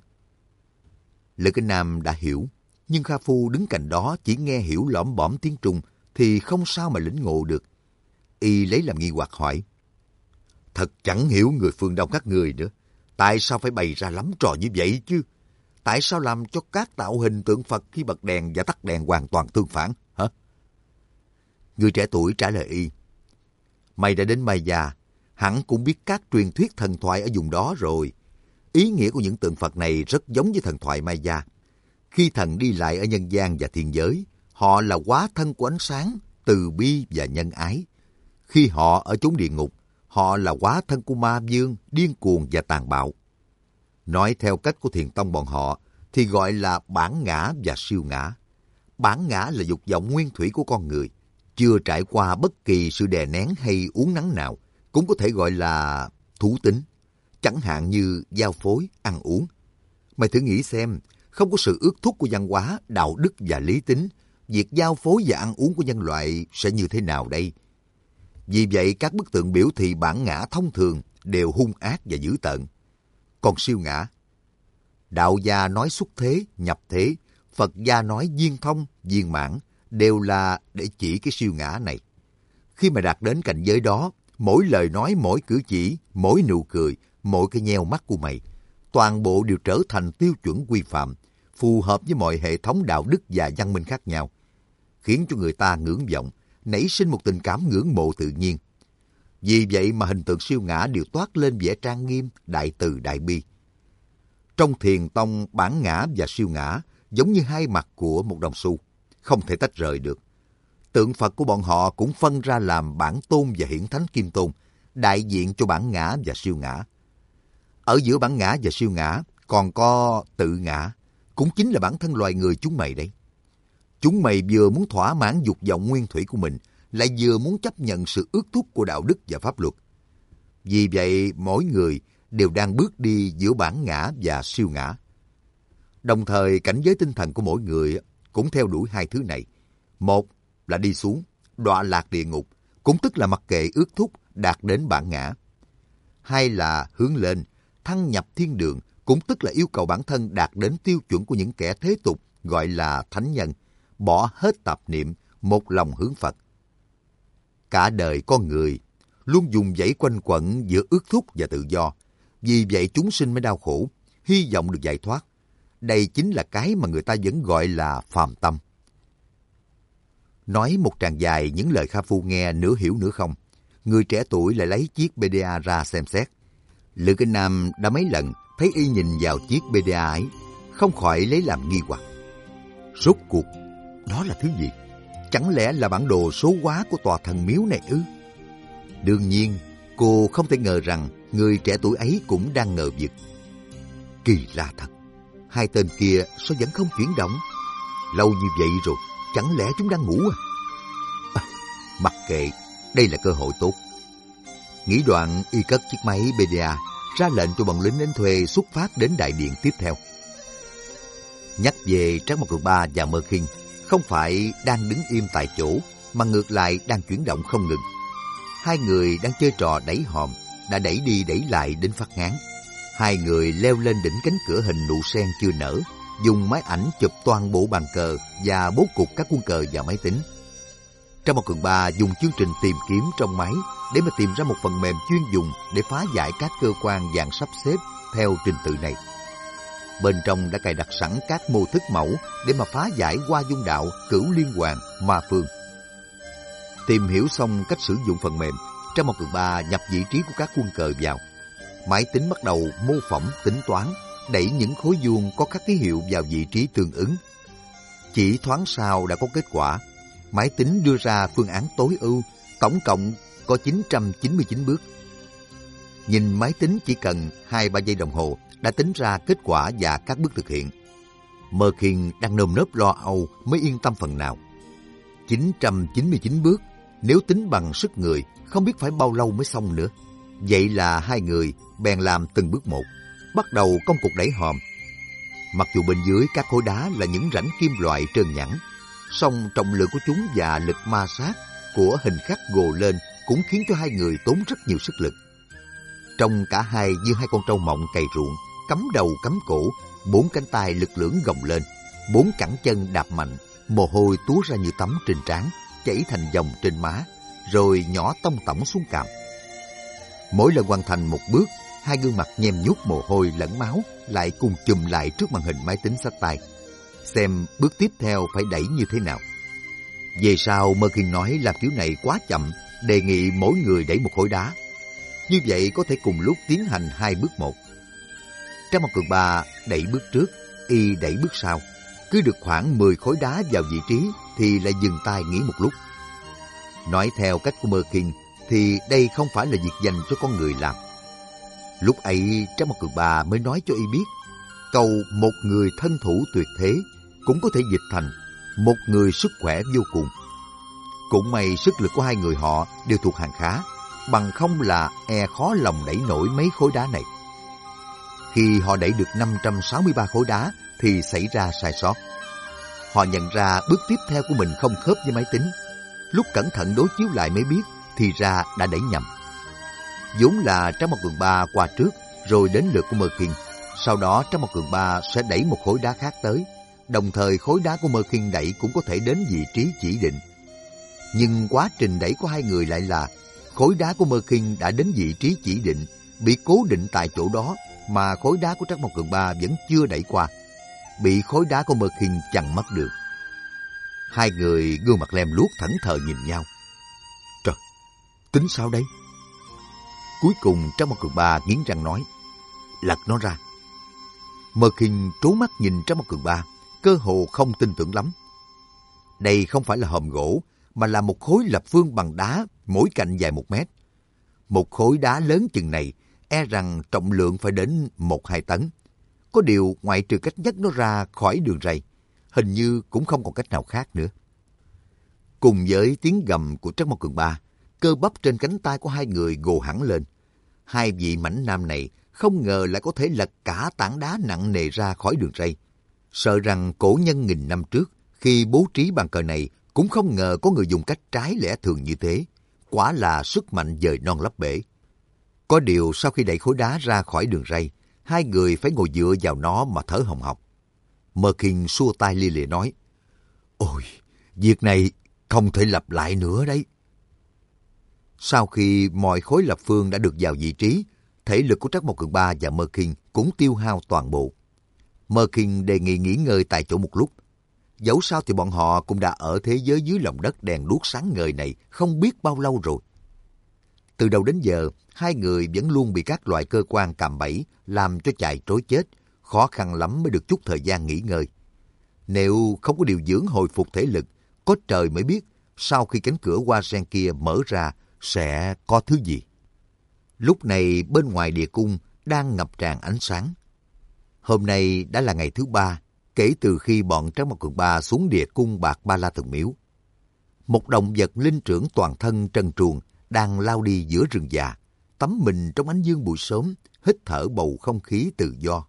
Lữ Kinh Nam đã hiểu, nhưng Kha Phu đứng cạnh đó chỉ nghe hiểu lỏm bõm tiếng Trung thì không sao mà lĩnh ngộ được. Y lấy làm nghi hoặc hỏi, thật chẳng hiểu người phương Đông các người nữa. Tại sao phải bày ra lắm trò như vậy chứ? Tại sao làm cho các tạo hình tượng Phật khi bật đèn và tắt đèn hoàn toàn tương phản, hả? Người trẻ tuổi trả lời y, mày đã đến Maya, hẳn cũng biết các truyền thuyết thần thoại ở vùng đó rồi. Ý nghĩa của những tượng Phật này rất giống với thần thoại Maya. Khi thần đi lại ở nhân gian và thiên giới, họ là hóa thân của ánh sáng, từ bi và nhân ái. Khi họ ở chốn địa ngục, họ là hóa thân của ma vương, điên cuồng và tàn bạo. Nói theo cách của thiền tông bọn họ, thì gọi là bản ngã và siêu ngã. Bản ngã là dục vọng nguyên thủy của con người, chưa trải qua bất kỳ sự đè nén hay uốn nắn nào, cũng có thể gọi là thú tính. Chẳng hạn như giao phối, ăn uống. Mày thử nghĩ xem, không có sự ước thúc của văn hóa, đạo đức và lý tính, việc giao phối và ăn uống của nhân loại sẽ như thế nào đây? Vì vậy, các bức tượng biểu thị bản ngã thông thường đều hung ác và dữ tợn. Còn siêu ngã, đạo gia nói xuất thế, nhập thế, Phật gia nói viên thông, viên mãn, đều là để chỉ cái siêu ngã này. Khi mà đạt đến cảnh giới đó, mỗi lời nói, mỗi cử chỉ, mỗi nụ cười, mỗi cái nheo mắt của mày, toàn bộ đều trở thành tiêu chuẩn quy phạm, phù hợp với mọi hệ thống đạo đức và văn minh khác nhau, khiến cho người ta ngưỡng vọng, nảy sinh một tình cảm ngưỡng mộ tự nhiên. Vì vậy mà hình tượng siêu ngã đều toát lên vẻ trang nghiêm, đại từ đại bi. Trong thiền tông, bản ngã và siêu ngã giống như hai mặt của một đồng xu, không thể tách rời được. Tượng Phật của bọn họ cũng phân ra làm bản tôn và hiển thánh kim tôn, đại diện cho bản ngã và siêu ngã. Ở giữa bản ngã và siêu ngã còn có tự ngã, cũng chính là bản thân loài người chúng mày đấy. Chúng mày vừa muốn thỏa mãn dục vọng nguyên thủy của mình, lại vừa muốn chấp nhận sự ước thúc của đạo đức và pháp luật. Vì vậy, mỗi người đều đang bước đi giữa bản ngã và siêu ngã. Đồng thời, cảnh giới tinh thần của mỗi người cũng theo đuổi hai thứ này. Một là đi xuống, đọa lạc địa ngục, cũng tức là mặc kệ ước thúc, đạt đến bản ngã. Hai là hướng lên, thăng nhập thiên đường, cũng tức là yêu cầu bản thân đạt đến tiêu chuẩn của những kẻ thế tục, gọi là thánh nhân, bỏ hết tạp niệm, một lòng hướng Phật. Cả đời con người luôn dùng dãy quanh quẩn giữa ước thúc và tự do. Vì vậy chúng sinh mới đau khổ, hy vọng được giải thoát. Đây chính là cái mà người ta vẫn gọi là phàm tâm. Nói một tràng dài những lời Kha Phu nghe nửa hiểu nửa không. Người trẻ tuổi lại lấy chiếc bê đê a ra xem xét. Lữ Kinh Nam đã mấy lần thấy y nhìn vào chiếc bê đê a ấy, không khỏi lấy làm nghi hoặc. Rốt cuộc, đó là thứ gì? Chẳng lẽ là bản đồ số hóa của tòa thần miếu này ư? Đương nhiên, cô không thể ngờ rằng người trẻ tuổi ấy cũng đang ngờ vực. Kỳ lạ thật, hai tên kia sao vẫn không chuyển động? Lâu như vậy rồi, chẳng lẽ chúng đang ngủ à? À, mặc kệ, đây là cơ hội tốt. Nghĩ đoạn, y cất chiếc máy bê đê a, ra lệnh cho bọn lính đánh thuê xuất phát đến đại điện tiếp theo. Nhắc về Trác Mộc Cường Ba và Mơ Khiên, không phải đang đứng im tại chỗ, mà ngược lại đang chuyển động không ngừng. Hai người đang chơi trò đẩy hòm, đã đẩy đi đẩy lại đến phát ngán. Hai người leo lên đỉnh cánh cửa hình nụ sen chưa nở, dùng máy ảnh chụp toàn bộ bàn cờ và bố cục các quân cờ vào máy tính. Trác Mộc Cường Ba dùng chương trình tìm kiếm trong máy để mà tìm ra một phần mềm chuyên dùng để phá giải các cơ quan dạng sắp xếp theo trình tự này. Bên trong đã cài đặt sẵn các mô thức mẫu để mà phá giải Hoa Dung Đạo, Cửu Liên Hoàn, Ma Phương. Tìm hiểu xong cách sử dụng phần mềm, Trác Mộc Cường Ba nhập vị trí của các quân cờ vào. Máy tính bắt đầu mô phỏng tính toán, đẩy những khối vuông có các ký hiệu vào vị trí tương ứng. Chỉ thoáng sau đã có kết quả. Máy tính đưa ra phương án tối ưu, tổng cộng có chín trăm chín mươi chín bước. Nhìn máy tính chỉ cần hai ba giây đồng hồ đã tính ra kết quả và các bước thực hiện. Mơ Khiên đang nơm nớp lo âu mới yên tâm phần nào. chín trăm chín mươi chín bước, nếu tính bằng sức người, không biết phải bao lâu mới xong nữa. Vậy là hai người bèn làm từng bước một, bắt đầu công cuộc đẩy hòm. Mặc dù bên dưới các khối đá là những rãnh kim loại trơn nhẵn, song trọng lực của chúng và lực ma sát của hình khắc gồ lên cũng khiến cho hai người tốn rất nhiều sức lực. Trông cả hai như hai con trâu mộng cày ruộng, cắm đầu cắm cổ, bốn cánh tay lực lưỡng gồng lên, bốn cẳng chân đạp mạnh, mồ hôi túa ra như tắm trên trán, chảy thành dòng trên má, rồi nhỏ tông tổng xuống cằm. Mỗi lần hoàn thành một bước, hai gương mặt nhem nhuốc mồ hôi lẫn máu lại cùng chùm lại trước màn hình máy tính xách tay, xem bước tiếp theo phải đẩy như thế nào. Về sau, Mơ Khiên nói làm kiểu này quá chậm, đề nghị mỗi người đẩy một khối đá. Như vậy có thể cùng lúc tiến hành hai bước một. Trác Mộc Cường Ba đẩy bước trước, y đẩy bước sau. Cứ được khoảng mười khối đá vào vị trí thì lại dừng tay nghỉ một lúc. Nói theo cách của Mơ Khiên thì đây không phải là việc dành cho con người làm. Lúc ấy Trác Mộc Cường Ba mới nói cho y biết, câu một người thân thủ tuyệt thế cũng có thể dịch thành một người sức khỏe vô cùng. Cũng may sức lực của hai người họ đều thuộc hàng khá, bằng không là e khó lòng đẩy nổi mấy khối đá này. Khi họ đẩy được năm trăm sáu mươi ba khối đá thì xảy ra sai sót. Họ nhận ra bước tiếp theo của mình không khớp với máy tính. Lúc cẩn thận đối chiếu lại mới biết thì ra đã đẩy nhầm. Vốn là Trác Mộc Cường Ba qua trước rồi đến lượt của Mơ Khiên. Sau đó Trác Mộc Cường Ba sẽ đẩy một khối đá khác tới. Đồng thời khối đá của Mơ Khiên đẩy cũng có thể đến vị trí chỉ định. Nhưng quá trình đẩy của hai người lại là khối đá của Mơ Khiên đã đến vị trí chỉ định, bị cố định tại chỗ đó, mà khối đá của Trác Mộc Cường Ba vẫn chưa đẩy qua, bị khối đá của Mơ Khiên chặn mất được. Hai người gương mặt lem luốc thẫn thờ nhìn nhau. Tính sao đây? Cuối cùng Trác Mao Cường Ba nghiến răng nói, lật nó ra. Mơ Kinh trố mắt nhìn Trác Mao Cường Ba, cơ hồ không tin tưởng lắm. Đây không phải là hòm gỗ, mà là một khối lập phương bằng đá, mỗi cạnh dài một mét. Một khối đá lớn chừng này, e rằng trọng lượng phải đến một hai tấn. Có điều ngoại trừ cách nhấc nó ra khỏi đường ray, hình như cũng không còn cách nào khác nữa. Cùng với tiếng gầm của Trác Mao Cường Ba, cơ bắp trên cánh tay của hai người gồ hẳn lên. Hai vị mãnh nam này không ngờ lại có thể lật cả tảng đá nặng nề ra khỏi đường ray. Sợ rằng cổ nhân nghìn năm trước, khi bố trí bàn cờ này, cũng không ngờ có người dùng cách trái lẽ thường như thế. Quả là sức mạnh dời non lấp bể. Có điều sau khi đẩy khối đá ra khỏi đường ray, hai người phải ngồi dựa vào nó mà thở hồng hộc. Mơ Kinh xua tay lia lịa nói, ôi, việc này không thể lặp lại nữa đấy. Sau khi mọi khối lập phương đã được vào vị trí, thể lực của Trác Mao Cường Ba và Mơ Kinh cũng tiêu hao toàn bộ. Mơ Kinh đề nghị nghỉ ngơi tại chỗ một lúc. Dẫu sao thì bọn họ cũng đã ở thế giới dưới lòng đất đèn đuốc sáng ngời này không biết bao lâu rồi. Từ đầu đến giờ, hai người vẫn luôn bị các loại cơ quan cạm bẫy làm cho chạy trối chết, khó khăn lắm mới được chút thời gian nghỉ ngơi. Nếu không có điều dưỡng hồi phục thể lực, có trời mới biết sau khi cánh cửa hoa sen kia mở ra sẽ có thứ gì. Lúc này bên ngoài địa cung đang ngập tràn ánh sáng. Hôm nay đã là ngày thứ ba kể từ khi bọn Trác Mao Cường Ba xuống địa cung Bạc Ba La Thần Miếu. Một động vật linh trưởng toàn thân trần truồng đang lao đi giữa rừng già, tắm mình trong ánh dương buổi sớm, hít thở bầu không khí tự do.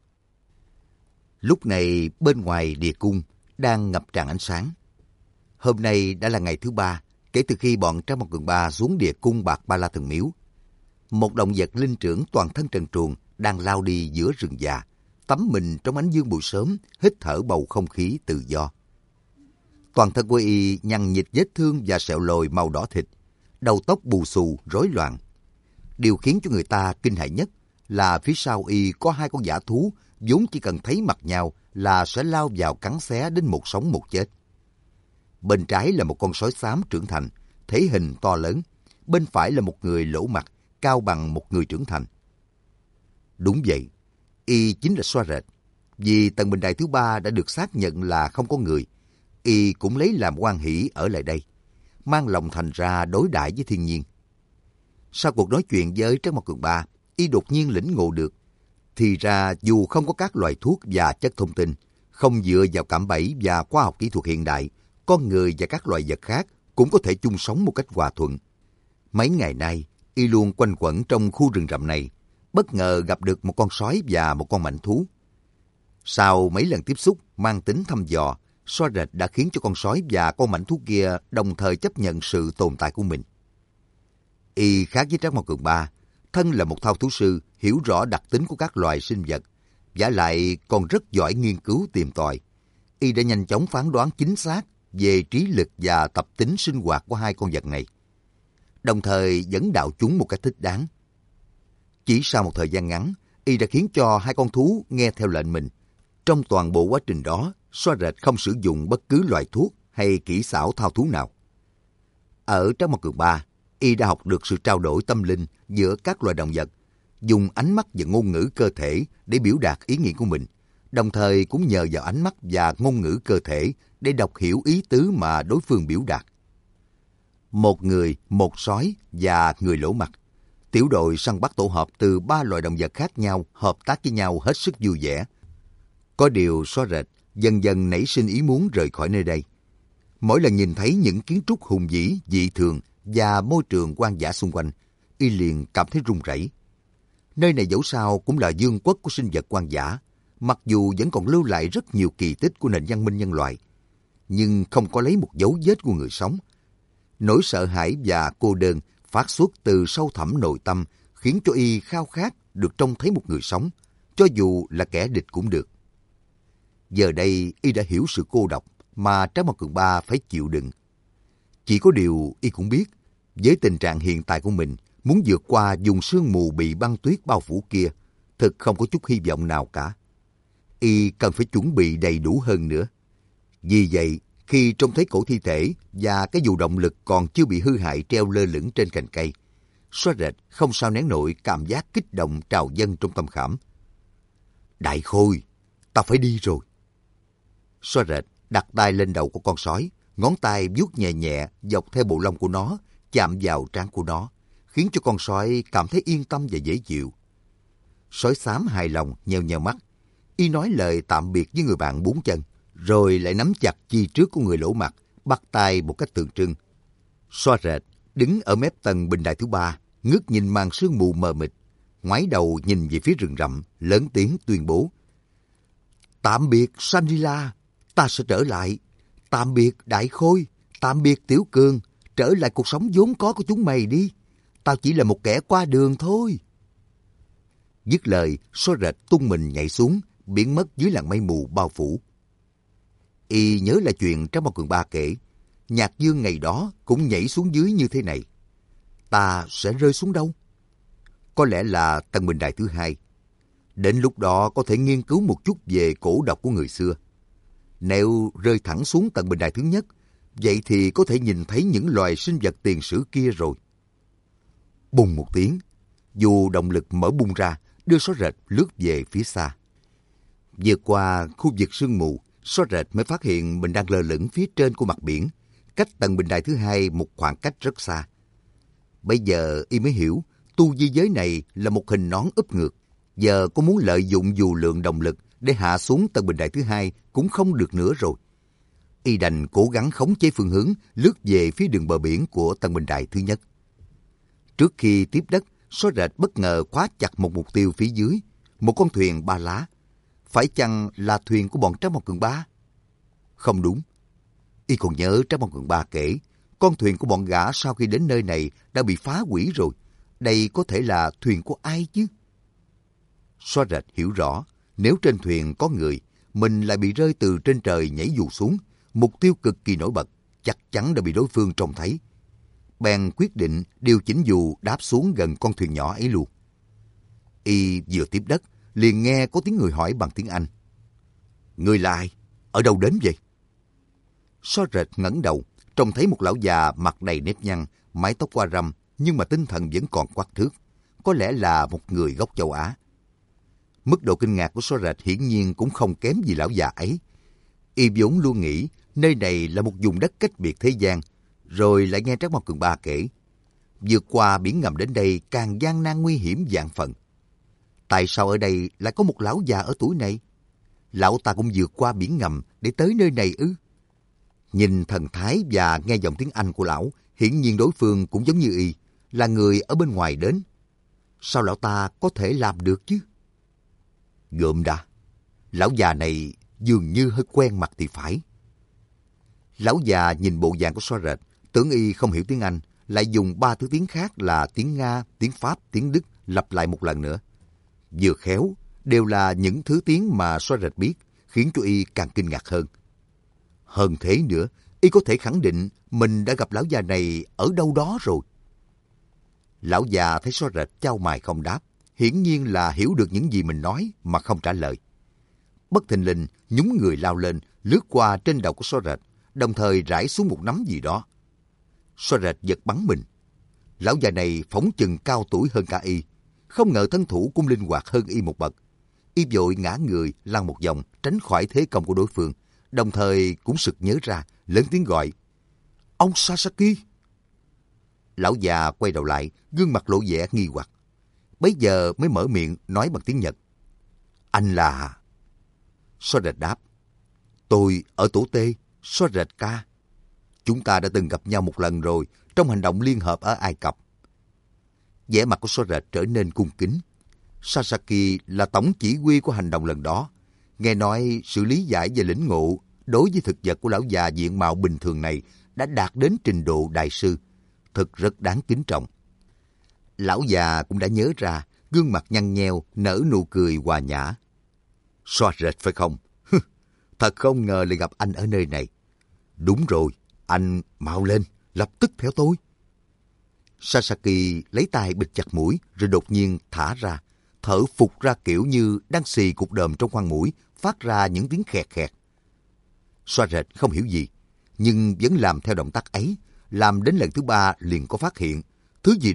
Lúc này bên ngoài địa cung đang ngập tràn ánh sáng. Hôm nay đã là ngày thứ ba kể từ khi bọn Trác Mao Cường Ba xuống địa cung Bạc Ba La Thần Miếu. Một động vật linh trưởng toàn thân trần truồng đang lao đi giữa rừng già, tắm mình trong ánh dương buổi sớm, hít thở bầu không khí tự do. Toàn thân của y nhăn nhịt vết thương và sẹo lồi màu đỏ thịt, đầu tóc bù xù, rối loạn. Điều khiến cho người ta kinh hãi nhất là phía sau y có hai con dã thú vốn chỉ cần thấy mặt nhau là sẽ lao vào cắn xé đến một sống một chết. Bên trái là một con sói xám trưởng thành, thể hình to lớn. Bên phải là một người lỗ mặt, cao bằng một người trưởng thành. Đúng vậy, y chính là Xoa Rệt. Vì tầng bình đài thứ ba đã được xác nhận là không có người, y cũng lấy làm hoan hỷ ở lại đây, mang lòng thành ra đối đãi với thiên nhiên. Sau cuộc nói chuyện với Trác Mao Cường Ba, y đột nhiên lĩnh ngộ được, thì ra dù không có các loại thuốc và chất thông tin, không dựa vào cạm bẫy và khoa học kỹ thuật hiện đại, con người và các loài vật khác cũng có thể chung sống một cách hòa thuận. Mấy ngày nay, y luôn quanh quẩn trong khu rừng rậm này, bất ngờ gặp được một con sói và một con mãnh thú. Sau mấy lần tiếp xúc mang tính thăm dò, Xoa Rệt đã khiến cho con sói và con mãnh thú kia đồng thời chấp nhận sự tồn tại của mình. Y khác với Trác Mao Cường Ba, thân là một thao thú sư, hiểu rõ đặc tính của các loài sinh vật, vả lại còn rất giỏi nghiên cứu tìm tòi. Y đã nhanh chóng phán đoán chính xác về trí lực và tập tính sinh hoạt của hai con vật này, đồng thời dẫn đạo chúng một cách thích đáng. Chỉ sau một thời gian ngắn, y đã khiến cho hai con thú nghe theo lệnh mình. Trong toàn bộ quá trình đó, Xoa Rệt không sử dụng bất cứ loại thuốc hay kỹ xảo thao thú nào. Ở Trác Mao Cường Ba, y đã học được sự trao đổi tâm linh giữa các loài động vật, dùng ánh mắt và ngôn ngữ cơ thể để biểu đạt ý nghĩ của mình, đồng thời cũng nhờ vào ánh mắt và ngôn ngữ cơ thể để đọc hiểu ý tứ mà đối phương biểu đạt. Một người, một sói và người lỗ mặt. Tiểu đội săn bắt tổ hợp từ ba loài động vật khác nhau hợp tác với nhau hết sức vui vẻ. Có điều Xoa Rệt dần dần nảy sinh ý muốn rời khỏi nơi đây. Mỗi lần nhìn thấy những kiến trúc hùng vĩ, dị thường và môi trường hoang dã xung quanh, y liền cảm thấy run rẩy. Nơi này dẫu sao cũng là vương quốc của sinh vật hoang dã, mặc dù vẫn còn lưu lại rất nhiều kỳ tích của nền văn minh nhân loại, nhưng không có lấy một dấu vết của người sống. Nỗi sợ hãi và cô đơn phát xuất từ sâu thẳm nội tâm khiến cho y khao khát được trông thấy một người sống, cho dù là kẻ địch cũng được. Giờ đây y đã hiểu sự cô độc mà Trác Mao Cường Ba phải chịu đựng. Chỉ có điều y cũng biết, với tình trạng hiện tại của mình, muốn vượt qua vùng sương mù bị băng tuyết bao phủ kia, thực không có chút hy vọng nào cả. Y cần phải chuẩn bị đầy đủ hơn nữa. Vì vậy, khi trông thấy cổ thi thể và cái dù động lực còn chưa bị hư hại treo lơ lửng trên cành cây, Xóa Rệt không sao nén nổi cảm giác kích động trào dâng trong tâm khảm. Đại Khôi, ta phải đi rồi. Xóa Rệt đặt tay lên đầu của con sói, ngón tay vuốt nhẹ nhẹ dọc theo bộ lông của nó, chạm vào trán của nó, khiến cho con sói cảm thấy yên tâm và dễ chịu. Sói xám hài lòng nheo nheo mắt, y nói lời tạm biệt với người bạn bốn chân, rồi lại nắm chặt chi trước của người lỗ mặt, bắt tay một cách tượng trưng. Xóa Rệt đứng ở mép tầng bình đài thứ ba, ngước nhìn màn sương mù mờ mịt, ngoái đầu nhìn về phía rừng rậm, lớn tiếng tuyên bố: Tạm biệt Shangri-La, ta sẽ trở lại. Tạm biệt Đại Khôi, tạm biệt Tiểu Cường, trở lại cuộc sống vốn có của chúng mày đi. Tao chỉ là một kẻ qua đường thôi. Dứt lời, Xóa Rệt tung mình nhảy xuống, biến mất dưới làn mây mù bao phủ. Y nhớ lại chuyện Tráng Bao Cường Ba kể, Nhạc Dương ngày đó cũng nhảy xuống dưới như thế này. Ta sẽ rơi xuống đâu? Có lẽ là tầng bình đài thứ hai. Đến lúc đó có thể nghiên cứu một chút về cổ độc của người xưa. Nếu rơi thẳng xuống tầng bình đài thứ nhất, vậy thì có thể nhìn thấy những loài sinh vật tiền sử kia rồi. Bùng một tiếng, dù động lực mở bung ra, đưa Xóa Rệt lướt về phía xa. Vượt qua khu vực sương mù, Xóa Rệt mới phát hiện mình đang lơ lửng phía trên của mặt biển, cách tầng bình đài thứ hai một khoảng cách rất xa. Bây giờ y mới hiểu, tu vi giới này là một hình nón úp ngược. Giờ có muốn lợi dụng dù lượng động lực để hạ xuống tầng bình đài thứ hai cũng không được nữa rồi. Y đành cố gắng khống chế phương hướng, lướt về phía đường bờ biển của tầng bình đài thứ nhất. Trước khi tiếp đất, Xóa Rệt bất ngờ khóa chặt một mục tiêu phía dưới, một con thuyền ba lá. Phải chăng là thuyền của bọn Tráng Bao Cường Ba? Không đúng. Y còn nhớ Tráng Bao Cường Ba kể, con thuyền của bọn gã sau khi đến nơi này đã bị phá hủy rồi. Đây có thể là thuyền của ai chứ? Xóa Rệt hiểu rõ, nếu trên thuyền có người, mình lại bị rơi từ trên trời nhảy dù xuống, mục tiêu cực kỳ nổi bật, chắc chắn đã bị đối phương trông thấy. Bèn quyết định điều chỉnh dù đáp xuống gần con thuyền nhỏ ấy luôn. Y vừa tiếp đất, liền nghe có tiếng người hỏi bằng tiếng Anh. Người là ai? Ở đâu đến vậy? Xóa Rệt ngẩng đầu, trông thấy một lão già mặt đầy nếp nhăn, mái tóc qua râm, nhưng mà tinh thần vẫn còn quắc thước. Có lẽ là một người gốc châu Á. Mức độ kinh ngạc của Xóa Rệt hiển nhiên cũng không kém gì lão già ấy. Y vốn luôn nghĩ nơi này là một vùng đất cách biệt thế gian, rồi lại nghe Tráng Bao Cường Ba kể, vượt qua biển ngầm đến đây càng gian nan nguy hiểm vạn phần. Tại sao ở đây lại có một lão già ở tuổi này? Lão ta cũng vượt qua biển ngầm để tới nơi này ư? Nhìn thần thái và nghe giọng tiếng Anh của lão, hiển nhiên đối phương cũng giống như y, là người ở bên ngoài đến. Sao lão ta có thể làm được chứ? Gượm đã, lão già này dường như hơi quen mặt thì phải. Lão già nhìn bộ dạng của Xóa Rệt, tưởng y không hiểu tiếng Anh, lại dùng ba thứ tiếng khác là tiếng Nga, tiếng Pháp, tiếng Đức lặp lại một lần nữa. Vừa khéo, đều là những thứ tiếng mà Xóa Rệt biết, khiến cho y càng kinh ngạc hơn. Hơn thế nữa, y có thể khẳng định mình đã gặp lão già này ở đâu đó rồi. Lão già thấy Xóa Rệt chau mày không đáp, hiển nhiên là hiểu được những gì mình nói mà không trả lời. Bất thình lình nhún người lao lên, lướt qua trên đầu của Xóa Rệt, đồng thời rải xuống một nắm gì đó. Xóa Rệt giật bắn mình. Lão già này phóng chừng cao tuổi hơn cả y, không ngờ thân thủ cũng linh hoạt hơn y một bậc. Y vội ngã người lăn một vòng tránh khỏi thế công của đối phương, đồng thời cũng sực nhớ ra, lớn tiếng gọi: Ông Sasaki! Lão già quay đầu lại, gương mặt lộ vẻ nghi hoặc. Bấy giờ mới mở miệng nói bằng tiếng Nhật: Anh là... Xóa Rệt đáp: Tôi ở tổ tê, Xóa Rệt ca. Chúng ta đã từng gặp nhau một lần rồi trong hành động liên hợp ở Ai Cập. Vẻ mặt của Xóa Rệt trở nên cung kính. Sasaki là tổng chỉ huy của hành động lần đó. Nghe nói sự lý giải và lĩnh ngộ đối với thực vật của lão già diện mạo bình thường này đã đạt đến trình độ đại sư, thật rất đáng kính trọng. Lão già cũng đã nhớ ra, gương mặt nhăn nheo, nở nụ cười hòa nhã. Xóa Rệt phải không? Thật không ngờ lại gặp anh ở nơi này. Đúng rồi, anh mau lên, lập tức theo tôi. Sasaki lấy tay bịt chặt mũi rồi đột nhiên thả ra, thở phụt ra kiểu như đang xì cục đờm trong khoang mũi, phát ra những tiếng khẹt khẹt. Xóa Rệt không hiểu gì, nhưng vẫn làm theo động tác ấy, làm đến lần thứ ba liền có phát hiện, thứ gì đó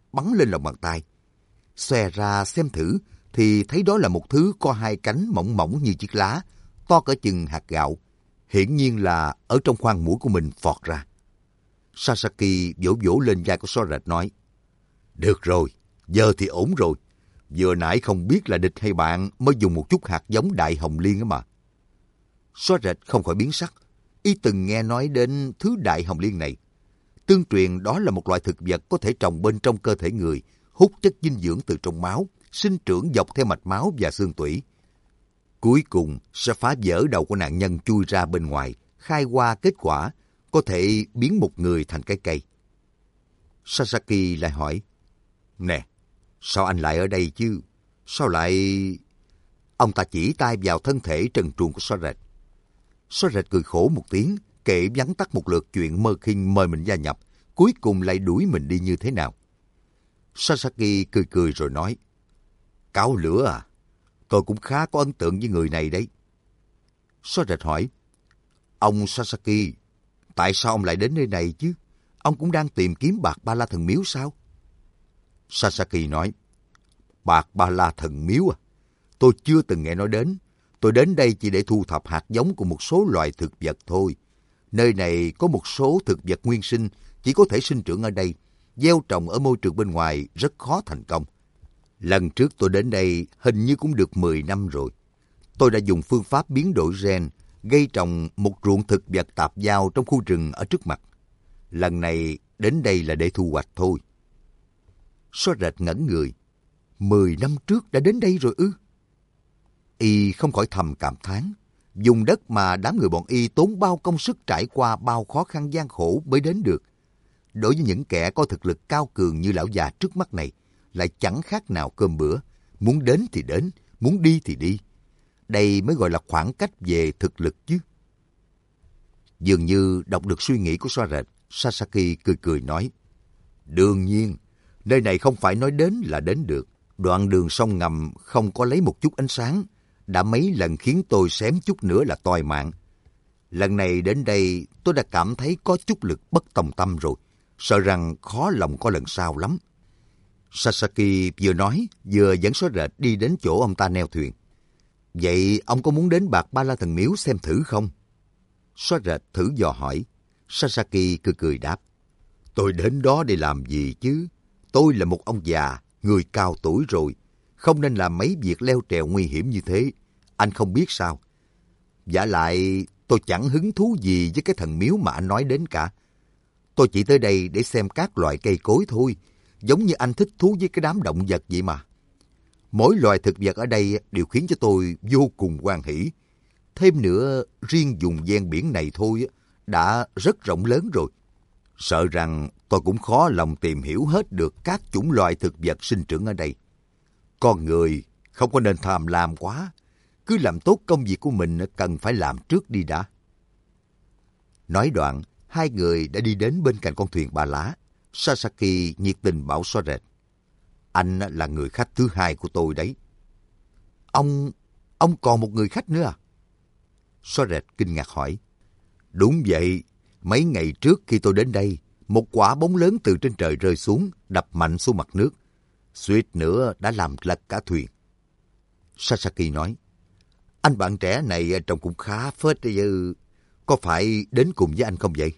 bắn lên lòng bàn tay. Xòe ra xem thử thì thấy đó là một thứ có hai cánh mỏng mỏng như chiếc lá, to cỡ chừng hạt gạo. Hiển nhiên là ở trong khoang mũi của mình phọt ra. Sasaki vỗ vỗ lên vai của Xóa Rệt nói, được rồi, giờ thì ổn rồi. Vừa nãy không biết là địch hay bạn mới dùng một chút hạt giống đại hồng liên á mà. Xóa Rệt không khỏi biến sắc. Y từng nghe nói đến thứ đại hồng liên này. Tương truyền đó là một loại thực vật có thể trồng bên trong cơ thể người, hút chất dinh dưỡng từ trong máu, sinh trưởng dọc theo mạch máu và xương tủy. Cuối cùng sẽ phá vỡ đầu của nạn nhân chui ra bên ngoài, khai qua kết quả có thể biến một người thành cái cây. Sasaki lại hỏi, nè, sao anh lại ở đây chứ? Sao lại... Ông ta chỉ tay vào thân thể trần truồng của Xóa Rệt. Xóa Rệt cười khổ một tiếng, kể vắn tắt một lượt chuyện Mơ Khinh mời mình gia nhập, cuối cùng lại đuổi mình đi như thế nào. Sasaki cười cười rồi nói, cáo lửa à? Tôi cũng khá có ấn tượng với người này đấy. Xóa Rệt hỏi, ông Sasaki, tại sao ông lại đến nơi này chứ? Ông cũng đang tìm kiếm bạc ba la thần miếu sao? Sasaki nói, bạc ba la thần miếu à? Tôi chưa từng nghe nói đến. Tôi đến đây chỉ để thu thập hạt giống của một số loài thực vật thôi. Nơi này có một số thực vật nguyên sinh chỉ có thể sinh trưởng ở đây. Gieo trồng ở môi trường bên ngoài rất khó thành công. Lần trước tôi đến đây hình như cũng được mười năm rồi. Tôi đã dùng phương pháp biến đổi gen, gây trồng một ruộng thực vật tạp giao trong khu rừng ở trước mặt. Lần này đến đây là để thu hoạch thôi. Xóa Rệt ngẩn người. Mười năm trước đã đến đây rồi ư? Y không khỏi thầm cảm thán. Dùng đất mà đám người bọn Y tốn bao công sức trải qua bao khó khăn gian khổ mới đến được. Đối với những kẻ có thực lực cao cường như lão già trước mắt này, lại chẳng khác nào cơm bữa. Muốn đến thì đến, muốn đi thì đi. Đây mới gọi là khoảng cách về thực lực chứ. Dường như đọc được suy nghĩ của Xóa Rệt, Sasaki cười cười nói, đương nhiên, nơi này không phải nói đến là đến được. Đoạn đường sông ngầm không có lấy một chút ánh sáng, đã mấy lần khiến tôi xém chút nữa là toi mạng. Lần này đến đây tôi đã cảm thấy có chút lực bất tòng tâm rồi, sợ rằng khó lòng có lần sau lắm. Sasaki vừa nói vừa dẫn Xóa Rệt đi đến chỗ ông ta neo thuyền. Vậy ông có muốn đến bạc ba la thần miếu xem thử không? Xóa Rệt thử dò hỏi. Sasaki cười cười đáp, tôi đến đó để làm gì chứ? Tôi là một ông già, người cao tuổi rồi, không nên làm mấy việc leo trèo nguy hiểm như thế. Anh không biết sao? Vả lại tôi chẳng hứng thú gì với cái thần miếu mà anh nói đến cả. Tôi chỉ tới đây để xem các loại cây cối thôi, giống như anh thích thú với cái đám động vật vậy mà. Mỗi loài thực vật ở đây đều khiến cho tôi vô cùng hoan hỉ. Thêm nữa, riêng vùng ven biển này thôi đã rất rộng lớn rồi. Sợ rằng tôi cũng khó lòng tìm hiểu hết được các chủng loài thực vật sinh trưởng ở đây. Con người không có nên tham lam quá. Cứ làm tốt công việc của mình cần phải làm trước đi đã. Nói đoạn, hai người đã đi đến bên cạnh con thuyền ba lá. Sasaki nhiệt tình bảo Xóa Rệt, anh là người khách thứ hai của tôi đấy. Ông, ông còn một người khách nữa à? Xóa Rệt kinh ngạc hỏi. Đúng vậy, mấy ngày trước khi tôi đến đây, một quả bóng lớn từ trên trời rơi xuống, đập mạnh xuống mặt nước. Suýt nữa đã làm lật cả thuyền. Sasaki nói, anh bạn trẻ này trông cũng khá phết đấy chứ. Có phải đến cùng với anh không vậy?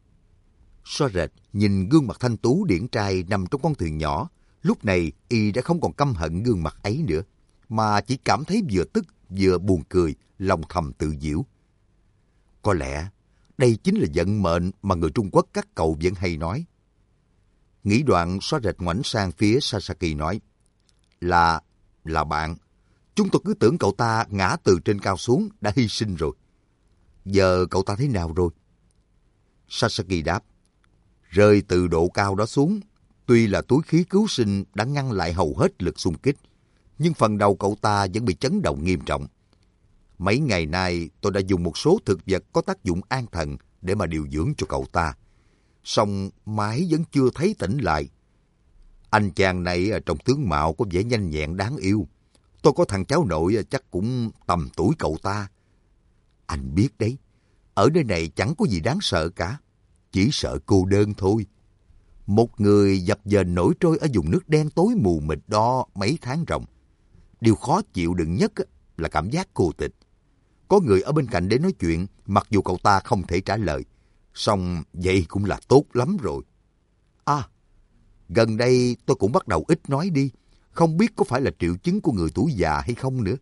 Xóa Rệt nhìn gương mặt thanh tú điển trai nằm trong con thuyền nhỏ. Lúc này y đã không còn căm hận gương mặt ấy nữa, mà chỉ cảm thấy vừa tức vừa buồn cười, lòng thầm tự giễu. Có lẽ đây chính là vận mệnh mà người Trung Quốc các cậu vẫn hay nói. Nghĩ đoạn, Xóa Rệt ngoảnh sang phía Sasaki nói, Là, là bạn. Chúng tôi cứ tưởng cậu ta ngã từ trên cao xuống, đã hy sinh rồi. Giờ cậu ta thế nào rồi? Sasaki đáp, rơi từ độ cao đó xuống, tuy là túi khí cứu sinh đã ngăn lại hầu hết lực xung kích, nhưng phần đầu cậu ta vẫn bị chấn động nghiêm trọng. Mấy ngày nay tôi đã dùng một số thực vật có tác dụng an thần để mà điều dưỡng cho cậu ta. Song mãi vẫn chưa thấy tỉnh lại. Anh chàng này trong tướng mạo có vẻ nhanh nhẹn đáng yêu. Tôi có thằng cháu nội chắc cũng tầm tuổi cậu ta. Anh biết đấy, ở nơi này chẳng có gì đáng sợ cả. Chỉ sợ cô đơn thôi. Một người dập dềnh nổi trôi ở vùng nước đen tối mù mịt đó mấy tháng ròng. Điều khó chịu đựng nhất là cảm giác cô tịch. Có người ở bên cạnh để nói chuyện, mặc dù cậu ta không thể trả lời. Song vậy cũng là tốt lắm rồi. À, gần đây tôi cũng bắt đầu ít nói đi. Không biết có phải là triệu chứng của người tuổi già hay không nữa.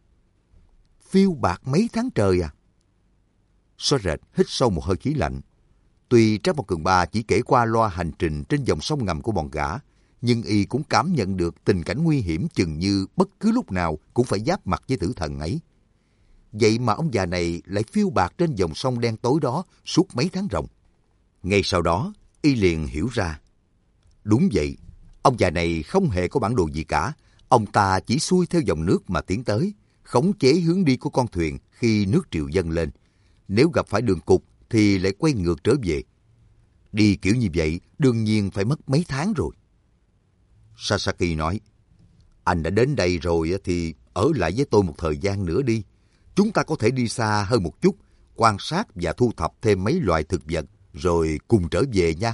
Phiêu bạt mấy tháng trời à? Xóa rệt hít sâu một hơi khí lạnh. Tuy Trác Mộc Cường Ba chỉ kể qua loa hành trình trên dòng sông ngầm của bọn gã, nhưng y cũng cảm nhận được tình cảnh nguy hiểm chừng như bất cứ lúc nào cũng phải giáp mặt với tử thần ấy. Vậy mà ông già này lại phiêu bạt trên dòng sông đen tối đó suốt mấy tháng ròng. Ngay sau đó, y liền hiểu ra. Đúng vậy, ông già này không hề có bản đồ gì cả. Ông ta chỉ xuôi theo dòng nước mà tiến tới, khống chế hướng đi của con thuyền khi nước triều dâng lên. Nếu gặp phải đường cụt thì lại quay ngược trở về. Đi kiểu như vậy đương nhiên phải mất mấy tháng rồi. Sasaki nói, anh đã đến đây rồi thì ở lại với tôi một thời gian nữa đi. Chúng ta có thể đi xa hơn một chút, quan sát và thu thập thêm mấy loài thực vật, rồi cùng trở về nha.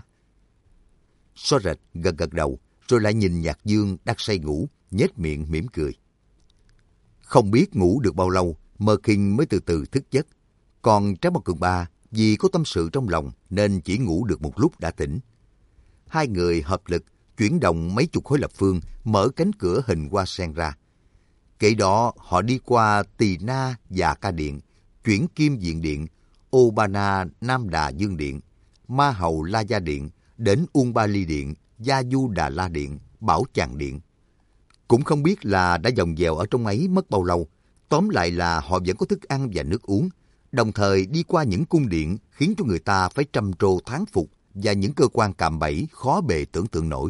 Xóa rệt gật gật đầu, rồi lại nhìn Nhạc Dương đang say ngủ, nhếch miệng mỉm cười. Không biết ngủ được bao lâu, Mơ Kinh mới từ từ thức giấc. Còn Trác Mộc Cường Ba vì có tâm sự trong lòng nên chỉ ngủ được một lúc đã tỉnh. Hai người hợp lực chuyển động mấy chục khối lập phương, mở cánh cửa hình hoa sen ra. Kể đó họ đi qua Tỳ Na Dạ Ca Điện, Chuyển Kim Diện Điện, Ô Ba Na Nam Đà Dương Điện, Ma Hầu La Gia Điện, đến Uông Ba Ly Điện, Gia Du Đà La Điện, Bảo Tràng Điện. Cũng không biết là đã vòng vèo ở trong ấy mất bao lâu. Tóm lại là họ vẫn có thức ăn và nước uống, đồng thời đi qua những cung điện khiến cho người ta phải trầm trồ thán phục và những cơ quan cạm bẫy khó bề tưởng tượng nổi.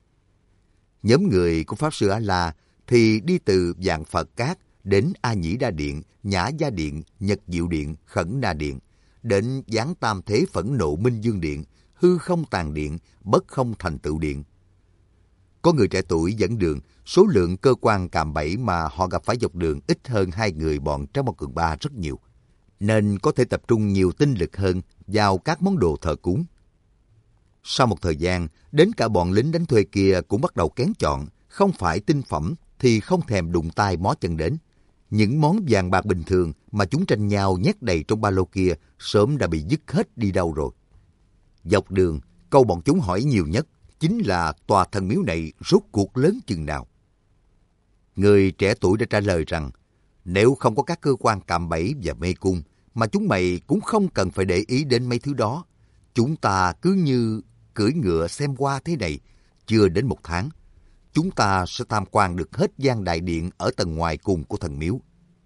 Nhóm người của Pháp Sư A-La thì đi từ Vạn Phật Cát đến A Nhĩ Đa Điện, Nhã Gia Điện, Nhật Diệu Điện, Khẩn Na Điện, đến Giáng Tam Thế Phẫn Nộ Minh Dương Điện, Hư Không Tàn Điện, Bất Không Thành Tựu Điện. Có người trẻ tuổi dẫn đường, số lượng cơ quan cạm bẫy mà họ gặp phải dọc đường ít hơn hai người bọn Trác Mộc Cường Ba rất nhiều, nên có thể tập trung nhiều tinh lực hơn vào các món đồ thờ cúng. Sau một thời gian, đến cả bọn lính đánh thuê kia cũng bắt đầu kén chọn, không phải tinh phẩm thì không thèm đụng tay mó chân đến. Những món vàng bạc bình thường mà chúng tranh nhau nhét đầy trong ba lô kia sớm đã bị dứt hết đi đâu rồi. Dọc đường, câu bọn chúng hỏi nhiều nhất chính là tòa thần miếu này rốt cuộc lớn chừng nào. Người trẻ tuổi đã trả lời rằng nếu không có các cơ quan cạm bẫy và mê cung mà chúng mày cũng không cần phải để ý đến mấy thứ đó. Chúng ta cứ như cưỡi ngựa xem qua thế này, chưa đến một tháng, chúng ta sẽ tham quan được hết gian đại điện ở tầng ngoài cùng của thần miếu.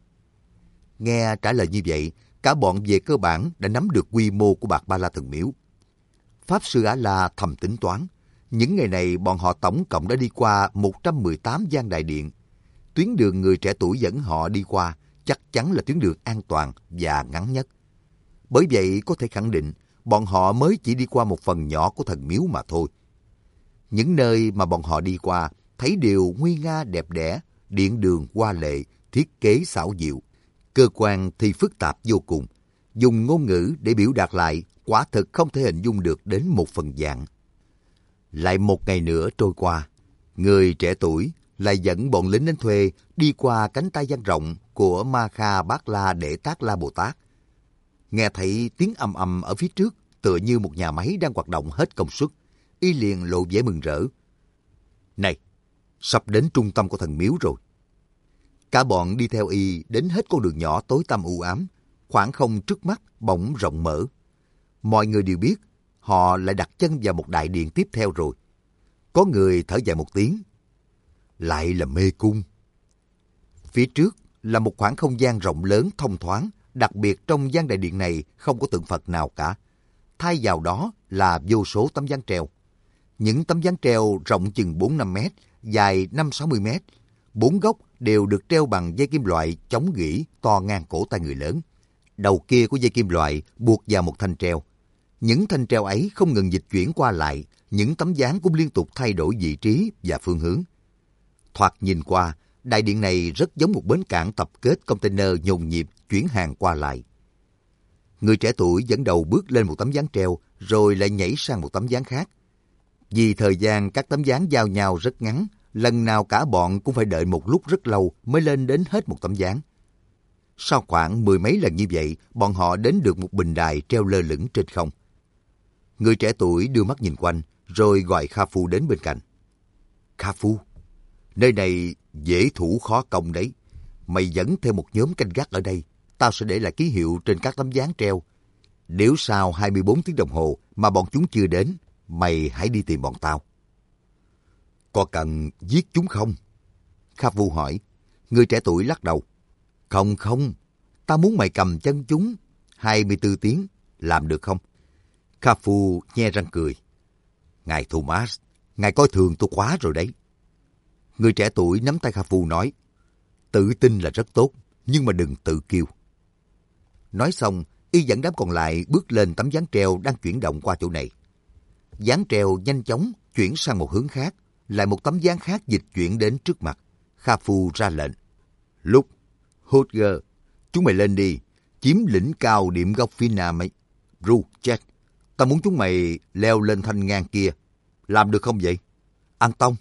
Nghe trả lời như vậy, cả bọn về cơ bản đã nắm được quy mô của Bạc Ba La thần miếu. Pháp Sư A-La thầm tính toán, những ngày này bọn họ tổng cộng đã đi qua một trăm mười tám gian đại điện. Tuyến đường người trẻ tuổi dẫn họ đi qua chắc chắn là tuyến đường an toàn và ngắn nhất. Bởi vậy có thể khẳng định bọn họ mới chỉ đi qua một phần nhỏ của thần miếu mà thôi. Những nơi mà bọn họ đi qua thấy đều nguy nga đẹp đẽ, điện đường hoa lệ, thiết kế xảo diệu. Cơ quan thì phức tạp vô cùng. Dùng ngôn ngữ để biểu đạt lại quả thực không thể hình dung được đến một phần vạn. Lại một ngày nữa trôi qua, người trẻ tuổi lại dẫn bọn lính đánh thuê đi qua cánh tay dang rộng của Ma Kha Bát La Đệ Tát La Bồ Tát. Nghe thấy tiếng ầm ầm ở phía trước, tựa như một nhà máy đang hoạt động hết công suất, y liền lộ vẻ mừng rỡ. Này, sắp đến trung tâm của thần miếu rồi. Cả bọn đi theo y đến hết con đường nhỏ tối tăm u ám, khoảng không trước mắt bỗng rộng mở. Mọi người đều biết họ lại đặt chân vào một đại điện tiếp theo rồi. Có người thở dài một tiếng. Lại là mê cung. Phía trước là một khoảng không gian rộng lớn thông thoáng, đặc biệt trong gian đại điện này không có tượng Phật nào cả. Thay vào đó là vô số tấm ván treo. Những tấm ván treo rộng chừng bốn năm mét, dài năm sáu mươi mét. Bốn góc đều được treo bằng dây kim loại chống gỉ to ngang cổ tay người lớn. Đầu kia của dây kim loại buộc vào một thanh treo. Những thanh treo ấy không ngừng dịch chuyển qua lại, những tấm ván cũng liên tục thay đổi vị trí và phương hướng. Thoạt nhìn qua, đại điện này rất giống một bến cảng tập kết container nhộn nhịp chuyển hàng qua lại. Người trẻ tuổi dẫn đầu bước lên một tấm ván treo, rồi lại nhảy sang một tấm ván khác. Vì thời gian các tấm ván giao nhau rất ngắn, lần nào cả bọn cũng phải đợi một lúc rất lâu mới lên đến hết một tấm ván. Sau khoảng mười mấy lần như vậy, bọn họ đến được một bình đài treo lơ lửng trên không. Người trẻ tuổi đưa mắt nhìn quanh, rồi gọi Kha Phu đến bên cạnh. Kha Phu, nơi này dễ thủ khó công đấy. Mày dẫn theo một nhóm canh gác ở đây, tao sẽ để lại ký hiệu trên các tấm ván treo. Nếu sau hai mươi bốn tiếng đồng hồ mà bọn chúng chưa đến, mày hãy đi tìm bọn tao. Có cần giết chúng không? Kha Phu hỏi. Người trẻ tuổi lắc đầu. Không không, tao muốn mày cầm chân chúng. hai mươi bốn tiếng, làm được không? Kha Phu nhe răng cười. Ngài Thomas, ngài coi thường tôi quá rồi đấy. Người trẻ tuổi nắm tay Kha Phu nói. Tự tin là rất tốt, nhưng mà đừng tự kiêu. Nói xong, y dẫn đám còn lại bước lên tấm ván treo đang chuyển động qua chỗ này. Ván treo nhanh chóng chuyển sang một hướng khác, lại một tấm ván khác dịch chuyển đến trước mặt. Kha Phu ra lệnh. Lúc, Hodger, chúng mày lên đi, chiếm lĩnh cao điểm góc phía nam ấy. Ru, Jack, tao muốn chúng mày leo lên thanh ngang kia. Làm được không vậy? An Tông.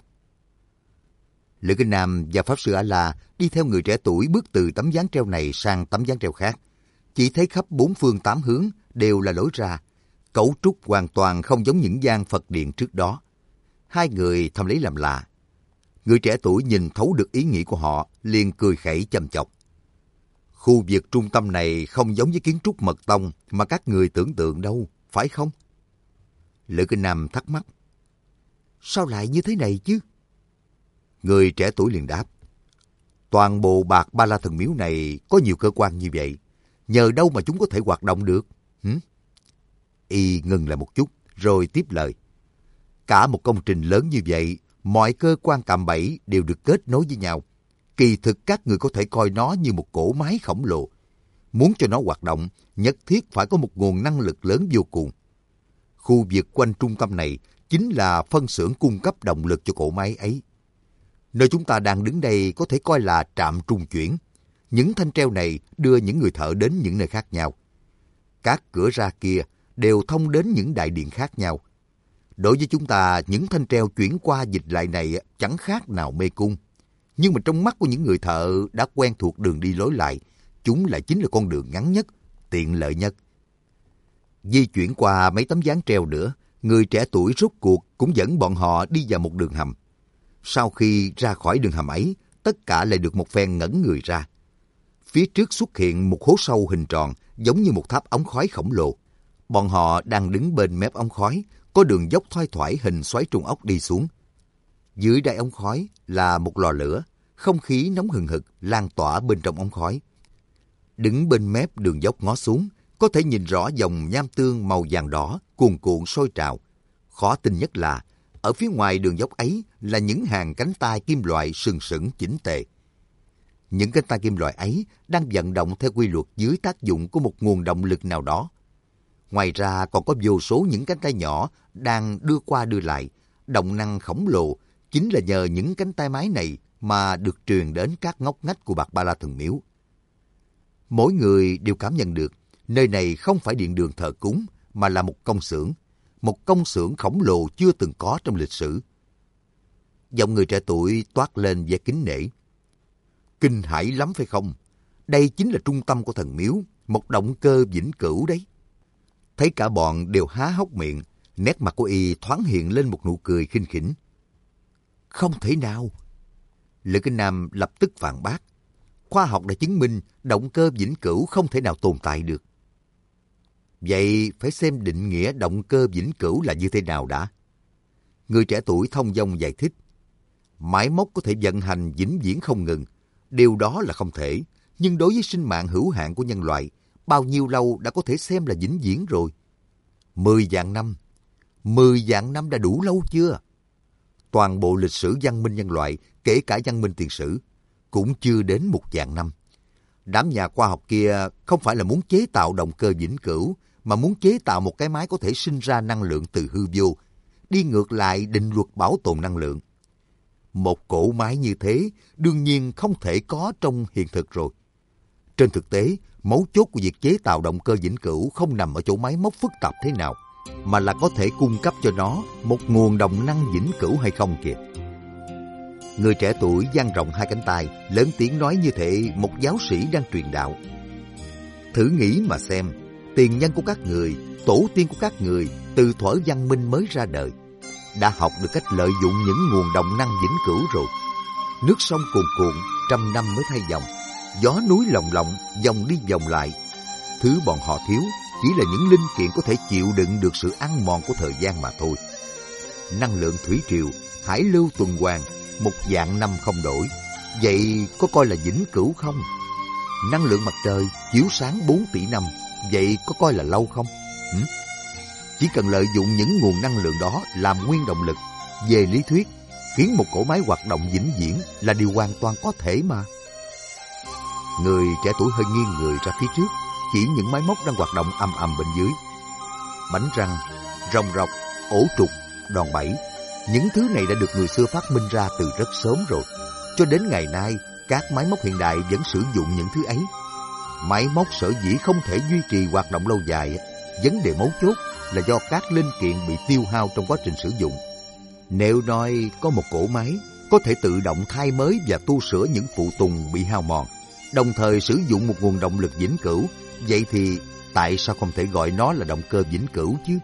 Lữ Kinh Nam và Pháp Sư A-La đi theo người trẻ tuổi bước từ tấm ván treo này sang tấm ván treo khác. Chỉ thấy khắp bốn phương tám hướng đều là lối ra. Cấu trúc hoàn toàn không giống những gian Phật điện trước đó. Hai người thầm lấy làm lạ. Người trẻ tuổi nhìn thấu được ý nghĩ của họ, liền cười khẩy châm chọc. Khu vực trung tâm này không giống với kiến trúc mật tông mà các người tưởng tượng đâu, phải không? Lữ Kinh Nam thắc mắc. Sao lại như thế này chứ? Người trẻ tuổi liền đáp. Toàn bộ Bạc Ba La Thần Miếu này có nhiều cơ quan như vậy. Nhờ đâu mà chúng có thể hoạt động được? Hử? Y ngừng lại một chút, rồi tiếp lời. Cả một công trình lớn như vậy, mọi cơ quan cạm bẫy đều được kết nối với nhau. Kỳ thực các người có thể coi nó như một cỗ máy khổng lồ. Muốn cho nó hoạt động, nhất thiết phải có một nguồn năng lực lớn vô cùng. Khu vực quanh trung tâm này chính là phân xưởng cung cấp động lực cho cỗ máy ấy. Nơi chúng ta đang đứng đây có thể coi là trạm trung chuyển. Những thanh treo này đưa những người thợ đến những nơi khác nhau. Các cửa ra kia đều thông đến những đại điện khác nhau. Đối với chúng ta, những thanh treo chuyển qua dịch lại này chẳng khác nào mê cung. Nhưng mà trong mắt của những người thợ đã quen thuộc đường đi lối lại, chúng lại chính là con đường ngắn nhất, tiện lợi nhất. Di chuyển qua mấy tấm ván treo nữa, người trẻ tuổi rốt cuộc cũng dẫn bọn họ đi vào một đường hầm. Sau khi ra khỏi đường hầm ấy, tất cả lại được một phen ngẩn người ra. Phía trước xuất hiện một hố sâu hình tròn giống như một tháp ống khói khổng lồ. Bọn họ đang đứng bên mép ống khói, có đường dốc thoai thoải hình xoáy trung ốc đi xuống. Dưới đáy ống khói là một lò lửa, không khí nóng hừng hực lan tỏa bên trong ống khói. Đứng bên mép đường dốc ngó xuống, có thể nhìn rõ dòng nham tương màu vàng đỏ cuồn cuộn sôi trào. Khó tin nhất là, ở phía ngoài đường dốc ấy là những hàng cánh tay kim loại sừng sững chỉnh tề. Những cánh tay kim loại ấy đang vận động theo quy luật dưới tác dụng của một nguồn động lực nào đó. Ngoài ra còn có vô số những cánh tay nhỏ đang đưa qua đưa lại. Động năng khổng lồ chính là nhờ những cánh tay máy này mà được truyền đến các ngóc ngách của Bạc Ba La Thần Miếu. Mỗi người đều cảm nhận được nơi này không phải điện đường thờ cúng mà là một công xưởng. Một công xưởng khổng lồ chưa từng có trong lịch sử. Giọng người trẻ tuổi toát lên vẻ kính nể. Kinh hãi lắm phải không? Đây chính là trung tâm của thần miếu, một động cơ vĩnh cửu đấy. Thấy cả bọn đều há hốc miệng, nét mặt của y thoáng hiện lên một nụ cười khinh khỉnh. Không thể nào. Lữ Kinh Nam lập tức phản bác. Khoa học đã chứng minh động cơ vĩnh cửu không thể nào tồn tại được. Vậy phải xem định nghĩa động cơ vĩnh cửu là như thế nào đã. Người trẻ tuổi thông dong giải thích. Máy móc có thể vận hành vĩnh viễn không ngừng. Điều đó là không thể. Nhưng đối với sinh mạng hữu hạn của nhân loại, bao nhiêu lâu đã có thể xem là vĩnh viễn rồi? Mười vạn năm. Mười vạn năm đã đủ lâu chưa? Toàn bộ lịch sử văn minh nhân loại, kể cả văn minh tiền sử, cũng chưa đến một vạn năm. Đám nhà khoa học kia không phải là muốn chế tạo động cơ vĩnh cửu, mà muốn chế tạo một cái máy có thể sinh ra năng lượng từ hư vô, đi ngược lại định luật bảo tồn năng lượng. Một cỗ máy như thế đương nhiên không thể có trong hiện thực rồi. Trên thực tế, mấu chốt của việc chế tạo động cơ vĩnh cửu không nằm ở chỗ máy móc phức tạp thế nào, mà là có thể cung cấp cho nó một nguồn động năng vĩnh cửu hay không kìa. Người trẻ tuổi dang rộng hai cánh tay, lớn tiếng nói như thể một giáo sĩ đang truyền đạo. Thử nghĩ mà xem, tiền nhân của các người, tổ tiên của các người từ thuở văn minh mới ra đời, đã học được cách lợi dụng những nguồn động năng vĩnh cửu rồi. Nước sông cuồn cuộn, trăm năm mới thay dòng. Gió núi lồng lộng, dòng đi vòng lại. Thứ bọn họ thiếu chỉ là những linh kiện có thể chịu đựng được sự ăn mòn của thời gian mà thôi. Năng lượng thủy triều, hải lưu tuần hoàn, một vạn năm không đổi. Vậy có coi là vĩnh cửu không? Năng lượng mặt trời chiếu sáng bốn tỷ năm, vậy có coi là lâu không? Hử? Chỉ cần lợi dụng những nguồn năng lượng đó làm nguyên động lực, về lý thuyết, khiến một cỗ máy hoạt động vĩnh viễn là điều hoàn toàn có thể mà. Người trẻ tuổi hơi nghiêng người ra phía trước, chỉ những máy móc đang hoạt động ầm ầm bên dưới. Bánh răng, rồng rọc, ổ trục, đòn bẩy, những thứ này đã được người xưa phát minh ra từ rất sớm rồi. Cho đến ngày nay, các máy móc hiện đại vẫn sử dụng những thứ ấy. Máy móc sở dĩ không thể duy trì hoạt động lâu dài, vấn đề mấu chốt là do các linh kiện bị tiêu hao trong quá trình sử dụng. Nếu nói có một cỗ máy có thể tự động thay mới và tu sửa những phụ tùng bị hao mòn, đồng thời sử dụng một nguồn động lực vĩnh cửu, vậy thì tại sao không thể gọi nó là động cơ vĩnh cửu chứ?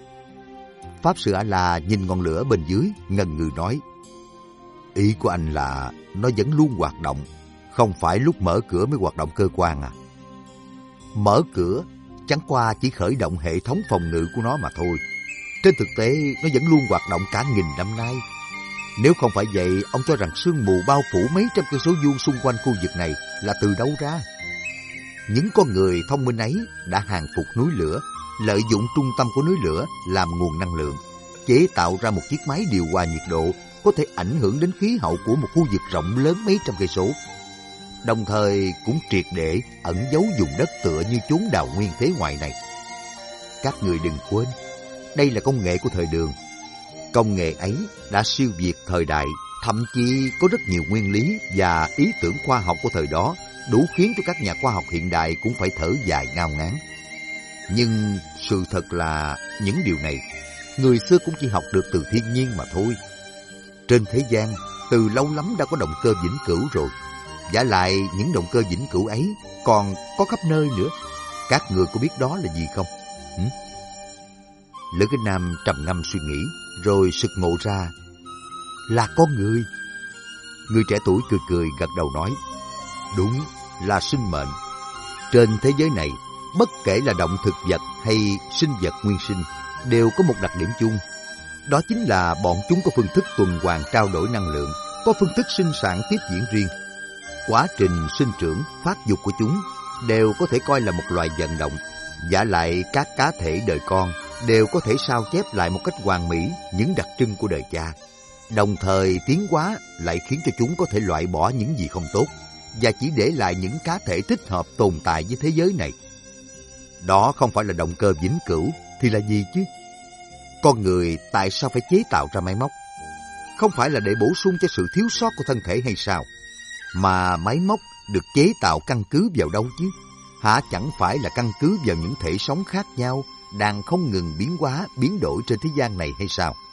Pháp Sư A-la nhìn ngọn lửa bên dưới, ngần ngừ nói: Ý của anh là nó vẫn luôn hoạt động, không phải lúc mở cửa mới hoạt động cơ quan à? Mở cửa chẳng qua chỉ khởi động hệ thống phòng ngự của nó mà thôi. Trên thực tế, nó vẫn luôn hoạt động cả nghìn năm nay. Nếu không phải vậy, ông cho rằng sương mù bao phủ mấy trăm cây số vuông xung quanh khu vực này là từ đâu ra? Những con người thông minh ấy đã hàng phục núi lửa, lợi dụng trung tâm của núi lửa làm nguồn năng lượng, chế tạo ra một chiếc máy điều hòa nhiệt độ có thể ảnh hưởng đến khí hậu của một khu vực rộng lớn mấy trăm cây số. Đồng thời cũng triệt để ẩn giấu vùng đất tựa như chốn đào nguyên thế ngoại này. Các người đừng quên, đây là công nghệ của thời Đường. Công nghệ ấy đã siêu việt thời đại, thậm chí có rất nhiều nguyên lý và ý tưởng khoa học của thời đó đủ khiến cho các nhà khoa học hiện đại cũng phải thở dài ngao ngán. Nhưng sự thật là những điều này người xưa cũng chỉ học được từ thiên nhiên mà thôi. Trên thế gian từ lâu lắm đã có động cơ vĩnh cửu rồi. Vả lại những động cơ vĩnh cửu ấy còn có khắp nơi nữa. Các người có biết đó là gì không? Hử? Lữ Kinh Nam trầm ngâm suy nghĩ, rồi sực ngộ ra là con người. Người trẻ tuổi cười cười gật đầu nói: Đúng là sinh mệnh. Trên thế giới này, bất kể là động thực vật hay sinh vật nguyên sinh, đều có một đặc điểm chung. Đó chính là bọn chúng có phương thức tuần hoàn trao đổi năng lượng, có phương thức sinh sản tiếp diễn riêng. Quá trình sinh trưởng, phát dục của chúng đều có thể coi là một loại vận động. Vả lại các cá thể đời con đều có thể sao chép lại một cách hoàn mỹ những đặc trưng của đời cha. Đồng thời tiến hóa lại khiến cho chúng có thể loại bỏ những gì không tốt và chỉ để lại những cá thể thích hợp tồn tại với thế giới này. Đó không phải là động cơ vĩnh cửu thì là gì chứ? Con người tại sao phải chế tạo ra máy móc? Không phải là để bổ sung cho sự thiếu sót của thân thể hay sao? Mà máy móc được chế tạo căn cứ vào đâu chứ? Hả chẳng phải là căn cứ vào những thể sống khác nhau đang không ngừng biến hóa, biến đổi trên thế gian này hay sao?